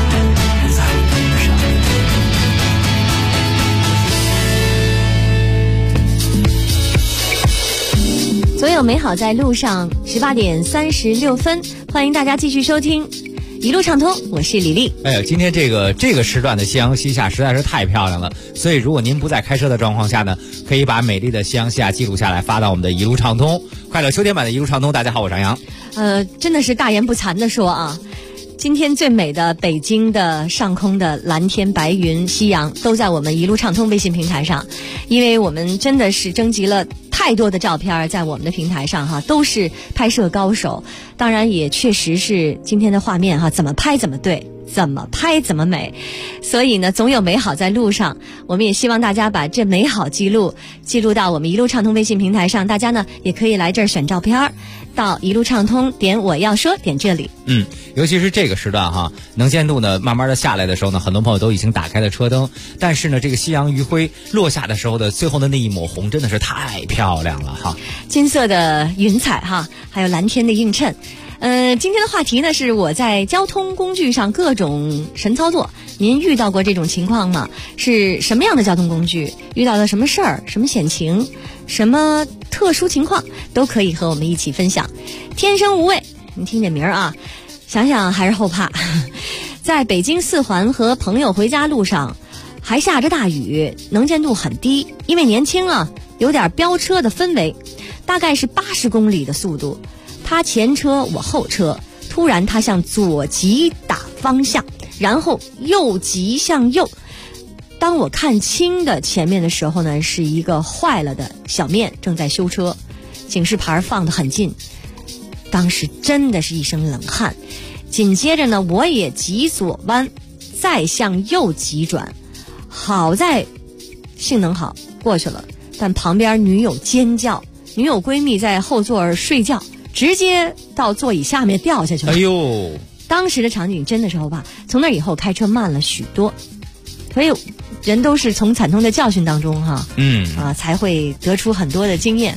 总有美好在路上，18点36分，欢迎大家继续收听一路畅通，我是李丽。 哎呀，今天这个时段的夕阳西下实在是太漂亮了，所以如果您不在开车的状况下呢，可以把美丽的夕阳西下记录下来，发到我们的一路畅通快乐秋天版的一路畅通。大家好，我是杨洋。 真的是大言不惭的说啊，今天最美的北京的上空的蓝天白云夕阳都在我们一路畅通微信平台上，因为我们真的是征集了太多的照片在我们的平台上哈，都是拍摄高手，当然也确实是今天的画面哈，怎么拍怎么对，怎么拍怎么美，所以呢，总有美好在路上。我们也希望大家把这美好记录到我们一路畅通微信平台上，大家呢也可以来这儿选照片，到一路畅通点我要说点这里。 尤其是这个时段哈，能见度呢慢慢的下来的时候呢，很多朋友都已经打开了车灯，但是呢，这个夕阳余晖落下的时候的最后的那一抹红真的是太漂亮了哈， 金色的云彩哈，还有蓝天的映衬。今天的话题呢是我在交通工具上各种神操作，您遇到过这种情况吗？是什么样的交通工具？遇到了什么事儿？什么险情？什么特殊情况？都可以和我们一起分享。天生无畏，你听这名儿啊，想想还是后怕。在北京四环和朋友回家路上，还下着大雨，能见度很低，因为年轻啊，有点飙车的氛围，大概是80公里的速度。他前车我后车，突然他向左急打方向，然后右急向右。当我看清的前面的时候呢，是一个坏了的小面正在修车，警示牌放得很近，当时真的是一身冷汗。紧接着呢，我也急左弯，再向右急转，好在性能好过去了，但旁边女友尖叫，女友闺蜜在后座睡觉，直接到座椅下面掉下去了。 哎呦， 当时的场景真的是后怕，从那以后开车慢了许多。所以人都是从惨痛的教训当中哈，才会得出很多的经验。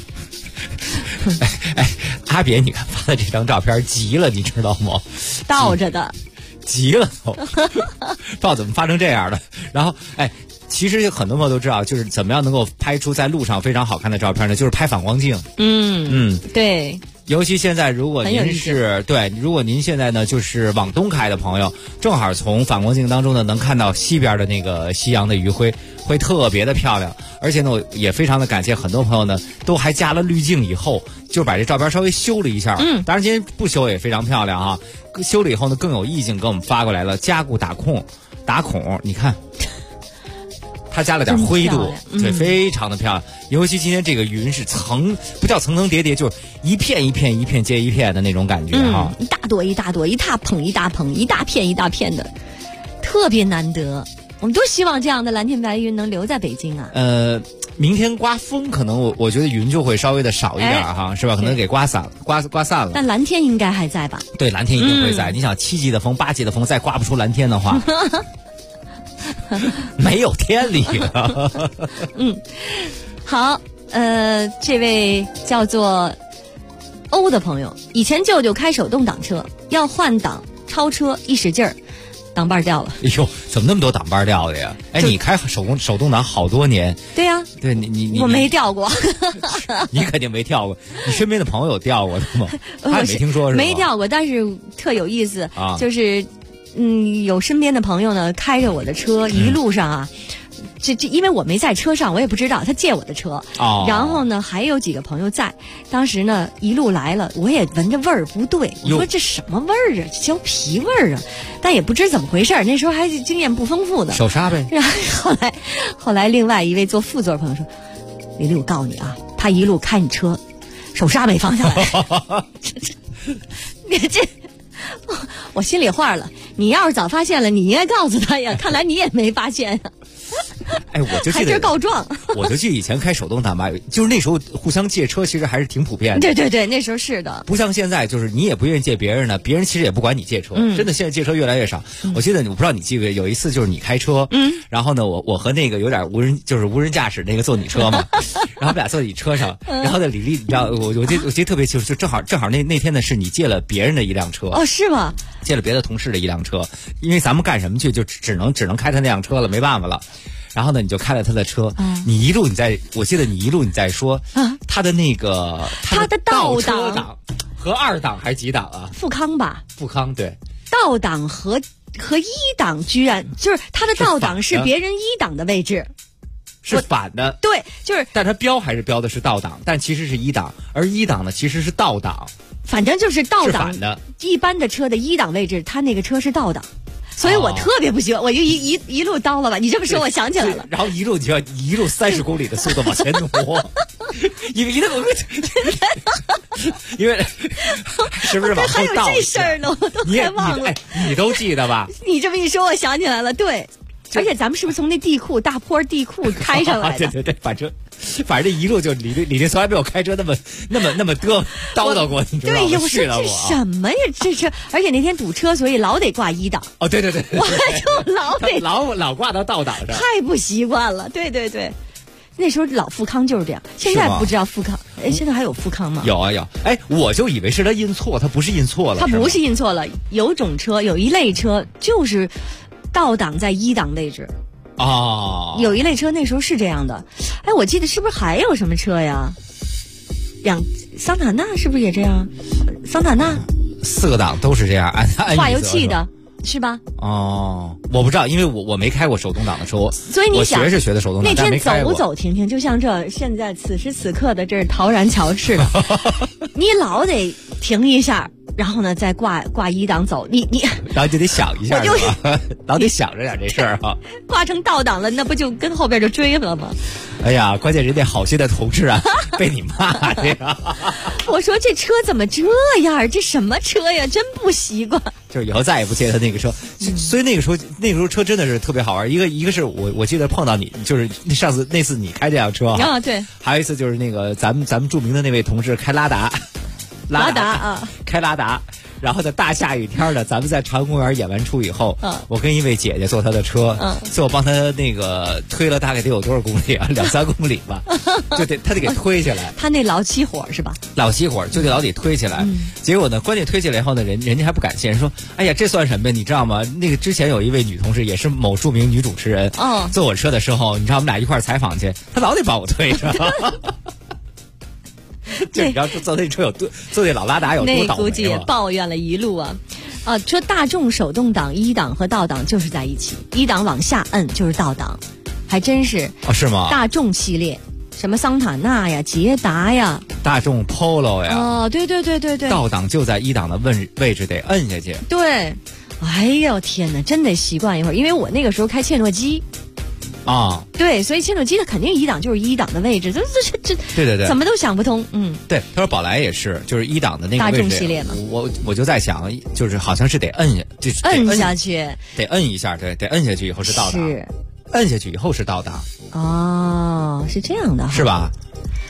阿别你看发的这张照片急了，你知道吗？ 倒着的， 急了都，不知道怎么发成这样的。然后其实很多朋友都知道，就是怎么样能够拍出在路上非常好看的照片呢？就是拍反光镜。 对。 尤其现在，如果您现在呢就是往东开的朋友，正好从反光镜当中呢能看到西边的那个夕阳的余晖，会特别的漂亮。而且呢，我也非常的感谢很多朋友呢都还加了滤镜以后，就把这照片稍微修了一下。当然今天不修也非常漂亮啊，修了以后呢更有意境，给我们发过来了，加固打孔，你看。它加了点灰度，对，非常的漂亮。尤其今天这个云是不叫层层叠叠，就是一片一片一片接一片的那种感觉哈， 一大朵一大朵，一大捧一大捧，一大片一大片的，特别难得。我们都希望这样的蓝天白云能留在北京啊。 明天刮风，可能我觉得云就会稍微的少一点哈，是吧？可能给刮散了。 但蓝天应该还在吧？ 对，蓝天一定会在。你想7级的风、8级的风，再刮不出蓝天的话。 没有天理啊。 好，这位叫做欧的朋友，以前舅舅开手动挡车，要换挡超车，一使劲儿，挡把掉了。 哎呦，怎么那么多挡把掉的呀？哎，你开手动挡好多年。 对呀、 对你我没掉过。 你肯定没掉过，你身边的朋友有掉过的吗？他也没听说是吧？ 没掉过，但是特有意思， 啊、 就是有身边的朋友呢，开着我的车，一路上啊。这因为我没在车上，我也不知道，他借我的车，然后呢还有几个朋友在，当时呢一路来了，我也闻着味儿不对，我说这什么味儿啊，这焦皮味儿啊，但也不知怎么回事，那时候还是经验不丰富的， 手刹呗。 然后后来另外一位坐副座朋友说，李丽，我告诉你啊，他一路开你车，手刹没放下来。这我心里话了，你要是早发现了，你应该告诉他呀，看来你也没发现呀。 哎，我就记得还真告状。 我就记得以前开手动挡吧，就是那时候互相借车，其实还是挺普遍的。 对对对，那时候是的。 不像现在，就是你也不愿意借别人呢，别人其实也不管你借车。真的，现在借车越来越少。我记得我不知道你记不记得有一次，就是你开车，然后呢，我和那个有点无人驾驶那个坐你车嘛，然后我们俩坐你车上，然后呢，李丽，你知道，我记得特别清楚，就正好那天呢是你借了别人的一辆车。 哦，是吗？ 借了别的同事的一辆车，因为咱们干什么去，就只能开他那辆车了，没办法了。然后呢，你就开了他的车，你一路我记得你一路你在说，他的那个他的倒档和二档还是几档啊？ 富康吧， 富康对， 倒档和一档居然就是他的倒档是别人一档的位置。 是反的， 对，就是， 但他标还是标的是倒档，但其实是一档，而一档呢其实是倒档， 反正就是倒档是反的。 一般的车的一档位置，他那个车是倒档，所以我特别不喜欢，我就一路叨了吧。你这么说，我想起来了。 然后一路就要30公里的速度往前挪，因为是不是往后倒？ 还有这事儿呢，我都快忘了。 你都记得吧？ 你这么一说，我想起来了，对。而且咱们是不是从那大坡地库开上来的？ 对，反正这一路就李丽从来没有开车那么叨叨过，你知道吗？ 对，我说这什么呀？这是，而且那天堵车，所以老得挂一档。 哦，对， 我就老得老挂到倒档上， 太不习惯了。对，那时候老富康就是这样，现在不知道富康，哎，现在还有富康吗？ 有啊有，哎，我就以为是他印错，他不是印错了， 他不是印错了，有种车有一类车就是倒档在一档位置。 哦， 有一类车那时候是这样的。哎，我记得是不是还有什么车呀？桑塔纳是不是也这样？桑塔纳 4个档都是这样，按化油器的是吧？ 哦，我不知道，因为我没开过手动挡的车， 所以你想， 我学的手动挡， 那天走停停，就像现在此时此刻的这是陶然桥似的，你老得停一下。然后呢，再挂一档走，你， 然后就得想一下，是吧？老得想着点这事儿哈。 挂成倒档了，那不就跟后边就追了吗？ 哎呀，关键人家好心的同志啊，被你骂这个。 我说这车怎么这样？这什么车呀？真不习惯。 就是以后再也不借他那个车，所以那个时候车真的是特别好玩。一个是我记得碰到你，就是那次你开这辆车啊，对。 还有一次就是那个咱们著名的那位同志开拉达啊， 开拉达，然后在大下雨天的，咱们在长公园演完出以后，我跟一位姐姐坐她的车，最后帮她那个推了大概得有多少公里啊？2-3公里吧，她得给推起来。 她那老起火是吧？ 老起火就得老得推起来。结果呢，关键推起来以后呢，人家还不感谢，人说：“哎呀，这算什么呀？你知道吗？那个之前有一位女同事，也是某著名女主持人，坐我车的时候，你知道我们俩一块采访去，她老得帮我推着。”就你知道坐那车坐那老拉达有多倒霉吗？ 那估计也抱怨了一路啊！说大众手动挡一档和倒档就是在一起，一档往下摁就是倒档，还真是是吗？ 大众系列，什么桑塔纳呀、捷达呀、 大众 Polo 呀， 对， 倒档就在一档的位置得摁下去。 对，哎呦天哪，真得习惯一会儿，因为我那个时候开切诺基。对，所以切诺基的肯定一档就是一档的位置，这对， 怎么都想不通。 对，他说宝来也是，就是一档的那个位置。 大众系列嘛， 我就在想，就是好像是得摁下去， 得摁一下，对，得摁下去以后是倒档，摁下去以后是倒档。 哦，是这样的， 是吧？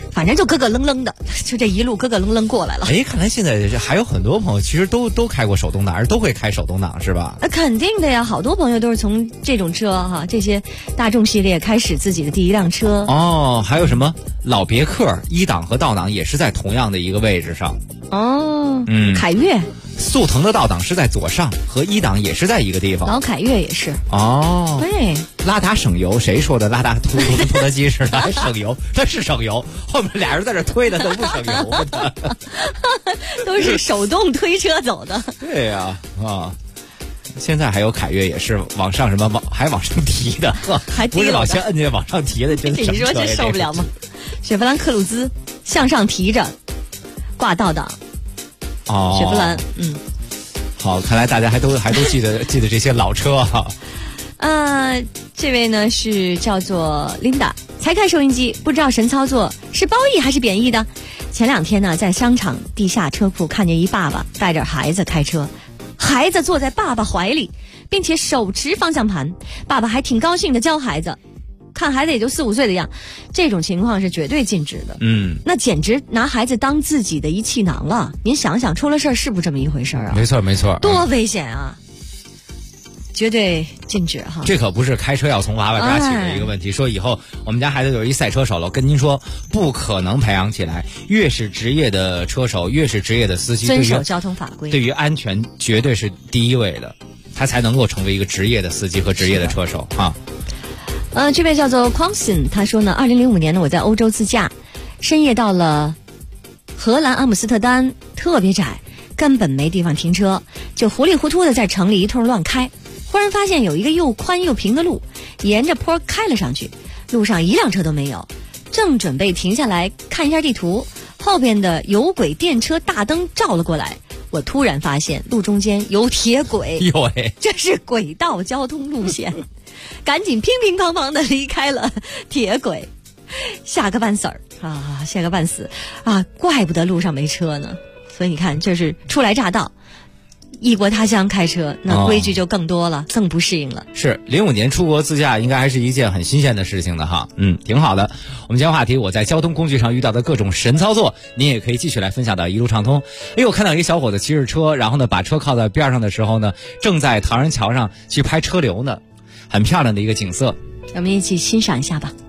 反正就咯咯楞楞的，就这一路咯咯楞楞过来了。 哎，看来现在还有很多朋友其实都开过手动挡，而都会开手动挡是吧？ 肯定的呀，好多朋友都是从这种车哈，这些大众系列开始自己的第一辆车。 哦，还有什么老别克一档和倒档也是在同样的一个位置上。 哦，凯越。 速腾的倒档是在左上，和一档也是在一个地方。 老凯越也是。 哦， 对， 拉达省油，谁说的？拉达跟拖拉机似的，还省油？它是省油，后面俩人在这推的都不省油的， 都是手动推车走的。 对呀，啊。现在还有凯越也是往上还往上提的， 还低了的， 不是往下摁着往上提的，真的你说这受不了吗？雪佛兰克鲁兹向上提着，挂倒档。 哦， 雪佛兰， 好，看来大家还都记得这些老车哈。 这位呢是叫做 Linda， 才看收音机，不知道神操作是褒义还是贬义的。前2天呢，在商场地下车库看见一爸爸带着孩子开车，孩子坐在爸爸怀里，并且手持方向盘，爸爸还挺高兴的教孩子。看孩子也就4、5岁的样，这种情况是绝对禁止的。那简直拿孩子当自己的一气囊了。您想想，出了事儿是不是这么一回事啊？ 没错， 多危险啊！绝对禁止哈。 这可不是开车要从娃娃抓起的一个问题。说以后我们家孩子有一赛车手了，我跟您说，不可能培养起来。越是职业的车手，越是职业的司机， 遵守交通法规， 对于安全绝对是第一位的，他才能够成为一个职业的司机和职业的车手啊。 这位叫做 Quanson， 他说呢，2005年呢，我在欧洲自驾，深夜到了荷兰阿姆斯特丹，特别窄，根本没地方停车，就糊里糊涂的在城里一通乱开。忽然发现有一个又宽又平的路，沿着坡开了上去，路上一辆车都没有。正准备停下来看一下地图，后边的有轨电车大灯照了过来，我突然发现路中间有铁轨，这是轨道交通路线。赶紧乒乒乓乓的离开了铁轨，吓个半死啊！怪不得路上没车呢。所以你看，这是初来乍到，异国他乡开车，那规矩就更多了，更不适应了。 是05年出国自驾，应该还是一件很新鲜的事情的哈。挺好的。我们今天话题，我在交通工具上遇到的各种神操作，您也可以继续来分享到一路畅通。我看到一个小伙子骑着车，然后呢把车靠在边上的时候呢，正在唐人桥上去拍车流呢。很漂亮的一个景色， 我们一起欣赏一下吧。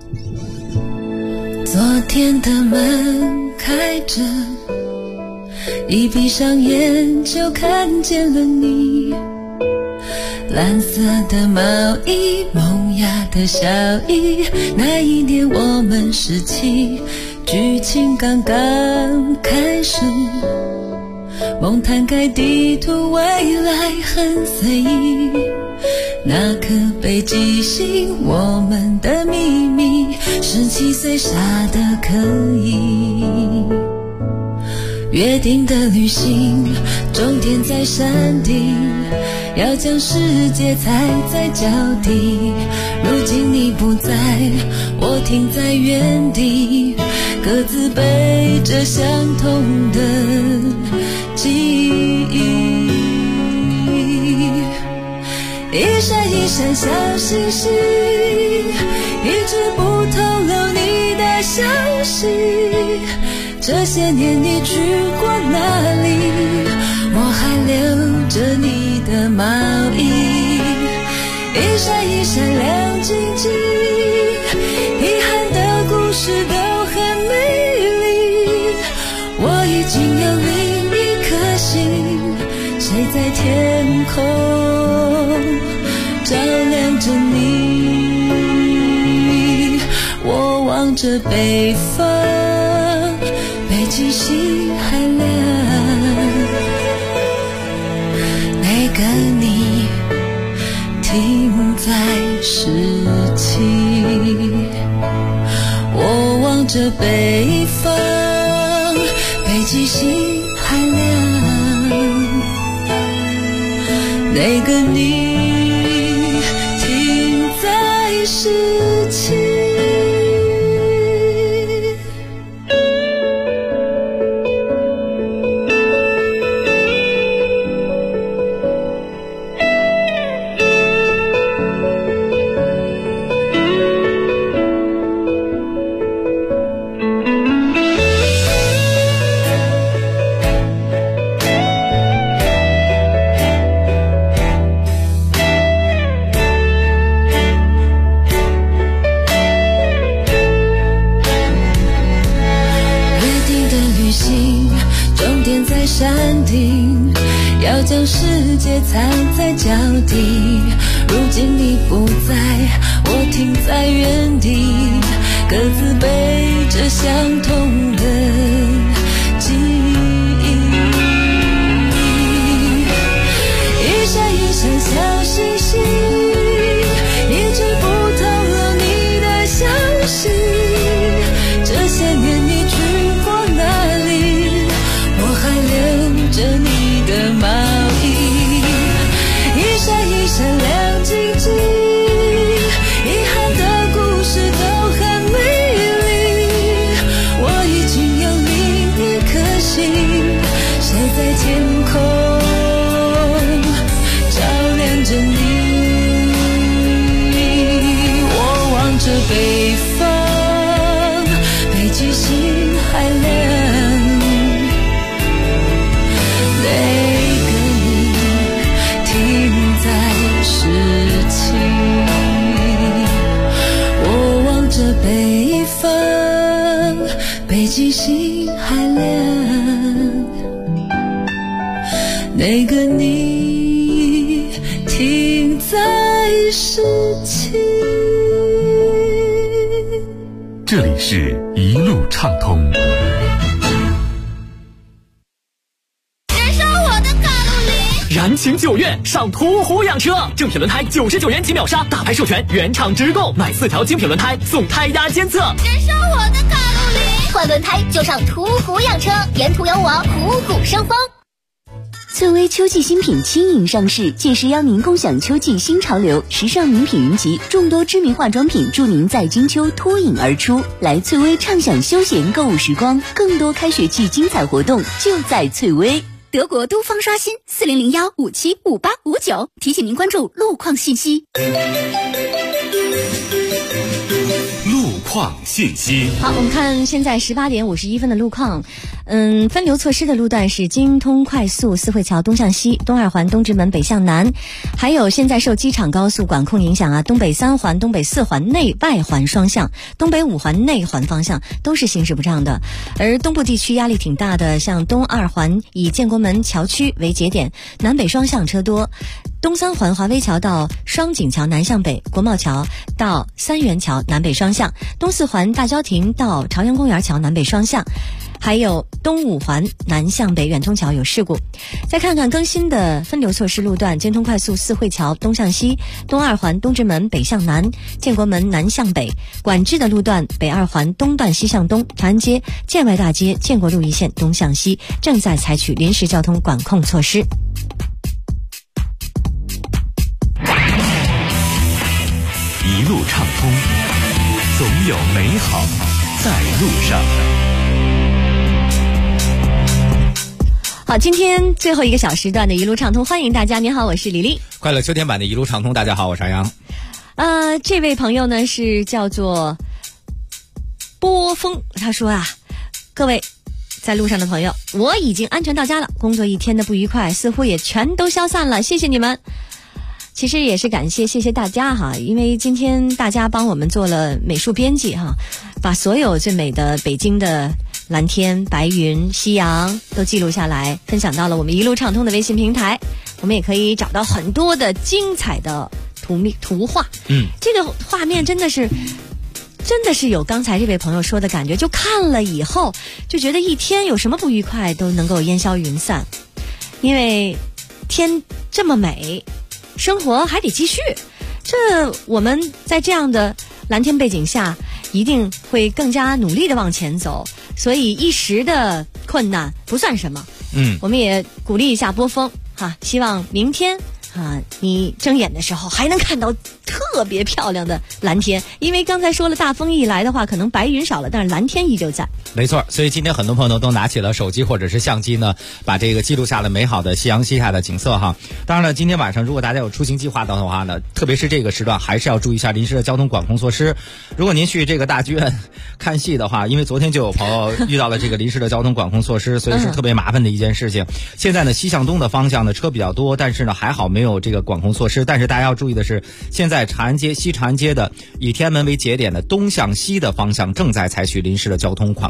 昨天的门开着，一闭上眼就看见了你，蓝色的毛衣，萌芽的小衣，那一年我们17，剧情刚刚开始，梦摊开地图，未来很随意，那颗北极星，我们的秘密，17岁傻得可以。约定的旅行，终点在山顶，要将世界踩在脚底。如今你不在，我停在原地，各自背着相同的记忆。一闪一闪小星星，一直不透露你的消息。这些年你去过哪里？我还留着你的毛衣，一闪一闪亮晶晶，遗憾的故事都很美丽。我已经有另一颗心，谁在天空照亮着你？我望着北方，北极星还亮，那个你停在17。我望着北方，北极星还亮，那个你停在17。 藏在脚底。如今你不在，我停在原地，各自背着相同的记忆，一闪一闪小星星，一直不透露你的消息。这些年你去过哪里？我还留着你的毛衣，一闪一闪亮晶晶，遗憾的故事都很美丽。我已经有另一颗心，谁在天空照亮着你？我望着北方，北极星还亮，那个你停在17。我望着北方，北极星还亮，那个你停在17。 这里是一路畅通。 燃烧我的卡路里！ 燃情9月上途虎养车，正品轮胎99元起秒杀，大牌授权原厂直购，买4条精品轮胎送胎压监测。 燃烧我的卡路里！ 换轮胎就上途虎养车，沿途有我虎虎生风。翠微秋季新品轻盈上市，届时邀您共享秋季新潮流，时尚名品云集，众多知名化妆品助您在金秋脱颖而出。来翠微畅享休闲购物时光，更多开学季精彩活动就在翠微。 德国都方刷新4001575859，提醒您关注路况信息。 路况信息。 好，我们看现在18点51分的路况。分流措施的路段是京通快速四惠桥东向西、东二环东直门北向南，还有现在受机场高速管控影响啊，东北3环、东北4环内外环双向、东北5环内环方向都是行驶不畅的。而东部地区压力挺大的，像东2环以建国门桥区为节点，南北双向车多。东3环华威桥到双井桥南向北，国贸桥到三元桥南北双向，东4环大郊亭到朝阳公园桥南北双向，还有东5环南向北远通桥有事故。再看看更新的分流措施路段，京通快速四惠桥东向西、东2环东直门北向南、建国门南向北，管制的路段北2环东段西向东、长安街、建外大街、建国路一线东向西正在采取临时交通管控措施。 一路畅通，总有美好在路上。 好，今天最后一个小时段的一路畅通，欢迎大家。您好，我是李丽。 快乐秋天版的一路畅通，大家好，我是杨洋。 这位朋友呢是叫做波峰，他说啊，各位在路上的朋友，我已经安全到家了，工作一天的不愉快似乎也全都消散了，谢谢你们。其实也是谢谢大家哈，因为今天大家帮我们做了美术编辑哈，把所有最美的北京的蓝天、白云、夕阳都记录下来，分享到了我们一路畅通的微信平台。我们也可以找到很多的精彩的图画。这个画面真的是有刚才这位朋友说的感觉，就看了以后就觉得一天有什么不愉快都能够烟消云散，因为天这么美，生活还得继续。这我们在这样的蓝天背景下一定会更加努力的往前走，所以一时的困难不算什么。我们也鼓励一下波峰哈，希望明天你睁眼的时候还能看到特别漂亮的蓝天，因为刚才说了大风一来的话可能白云少了，但是蓝天依旧在。 没错，所以今天很多朋友都拿起了手机或者是相机呢，把这个记录下了美好的夕阳西下的景色哈。当然了，今天晚上如果大家有出行计划的话呢，特别是这个时段还是要注意一下临时的交通管控措施。如果您去这个大剧院看戏的话，因为昨天就有朋友遇到了这个临时的交通管控措施，所以是特别麻烦的一件事情。现在呢西向东的方向呢车比较多，但是呢还好没有这个管控措施。但是大家要注意的是，现在长安街西长安街的以天安门为节点的东向西的方向正在采取临时的交通管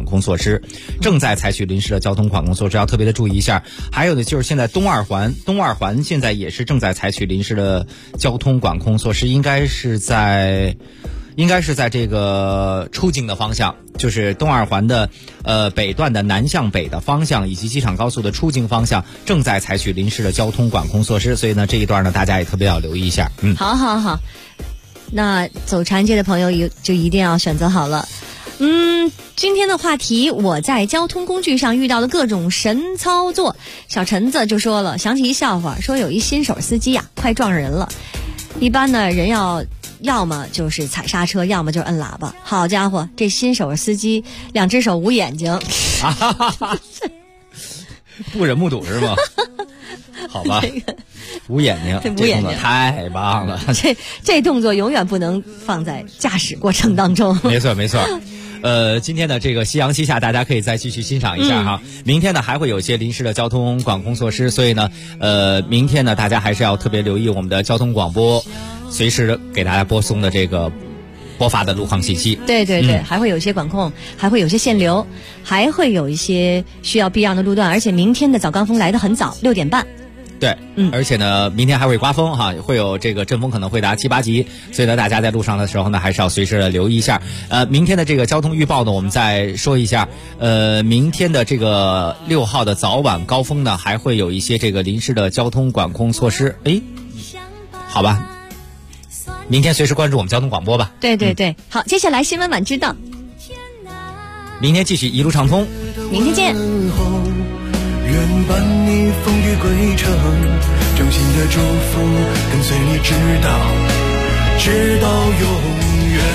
控措施，正在采取临时的交通管控措施，要特别的注意一下。还有的就是现在东二环现在也是正在采取临时的交通管控措施，应该是在这个出京的方向，就是东二环的北段的南向北的方向以及机场高速的出京方向正在采取临时的交通管控措施，所以呢这一段呢大家也特别要留意一下。 好，那走长安街的朋友就一定要选择好了。今天的话题，我在交通工具上遇到的各种神操作。小陈子就说了，想起一笑话，说有一新手司机快撞人了。一般呢，人要么就是踩刹车，要么就是摁喇叭。好家伙，这新手司机2只手无眼睛， 不忍目睹是吗？好吧，无眼睛，这动作太棒了。 这动作永远不能放在驾驶过程当中。 没错。今天的这个夕阳西下，大家可以再继续欣赏一下哈。明天呢还会有一些临时的交通管控措施，所以呢，明天呢大家还是要特别留意我们的交通广播，随时给大家播送的这个播发的路况信息。 对，还会有一些管控，还会有一些限流，还会有一些需要避让的路段，而且明天的早高峰来得很早，6点半。 对，而且呢，明天还会刮风哈，会有这个阵风可能会达7、8级，所以呢，大家在路上的时候呢，还是要随时的留意一下。明天的这个交通预报呢，我们再说一下。明天的这个6号的早晚高峰呢，还会有一些这个临时的交通管控措施。好吧，明天随时关注我们交通广播吧。 对，好，接下来新闻晚知道， 明天继续一路畅通， 明天见。 愿伴你风雨归程，衷心的祝福跟随你直到永远。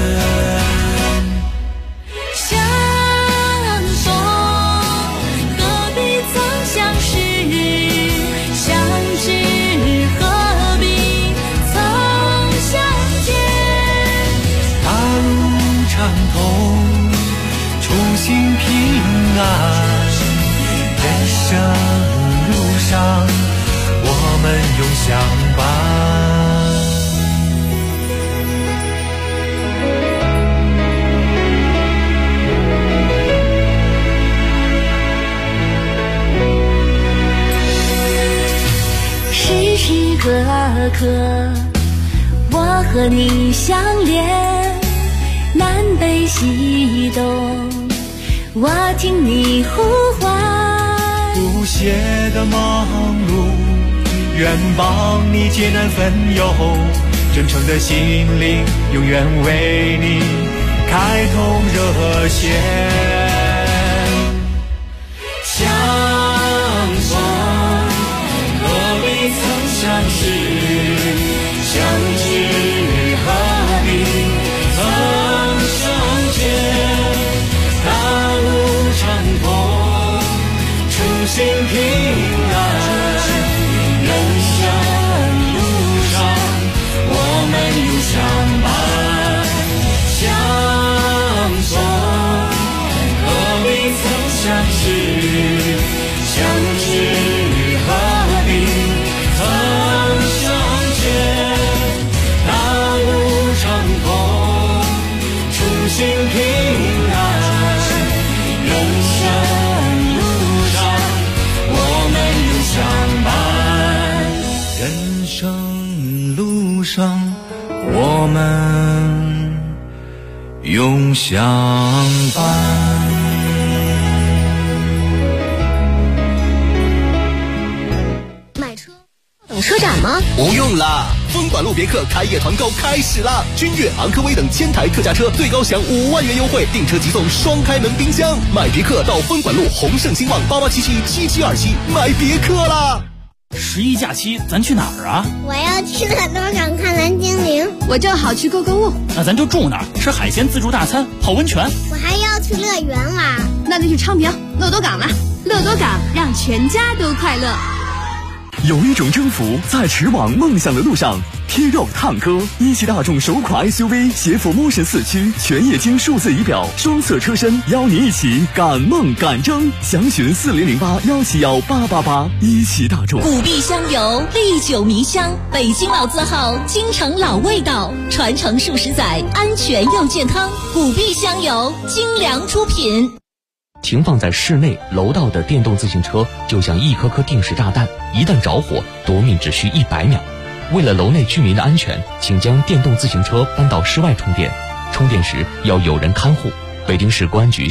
相逢何必曾相识，相知何必曾相见。 大路畅通，初心平安。人生路上，我们永相伴。 时时刻刻，我和你相连，南北西东，我听你呼唤。 不懈的忙碌，愿帮你艰难分忧，真诚的心灵永远为你开通热线。相逢何必曾相识，相知何必曾相见。大路畅通，初心平安。人生路上，我们永相伴。相逢何必曾相识，相知何必曾相见。大路畅通，初心平安。人生路上，我们永相伴。人生路上，我们永相伴。 买车等车展吗？ 不用啦，风管路别克开业团购开始啦！君越、昂科威等1000台特价车最高享5万元优惠，订车即送双开门冰箱。买别克到风管路宏盛兴旺88777727买别克啦 ！11假期咱去哪儿啊？ 我要去乐多港看蓝精灵，我正好去购物。 那咱就住那儿，吃海鲜自助大餐，泡温泉。 我还要去乐园玩， 那就去昌平乐多港了。乐多港让全家都快乐。 有一种征服在驰往梦想的路上。贴肉探歌，一汽大众首款 SUV 携辅 Motion 4驱，全液晶数字仪表，双色车身，邀你一起赶梦赶征。详询4008171888。一汽大众。 古碧香油，历久弥香，北京老字号，京城老味道，传承数十载，安全又健康。古碧香油，精良出品。 停放在室内楼道的电动自行车就像一颗颗定时炸弹，一旦着火，夺命只需100秒。为了楼内居民的安全，请将电动自行车搬到室外充电，充电时要有人看护。北京市公安局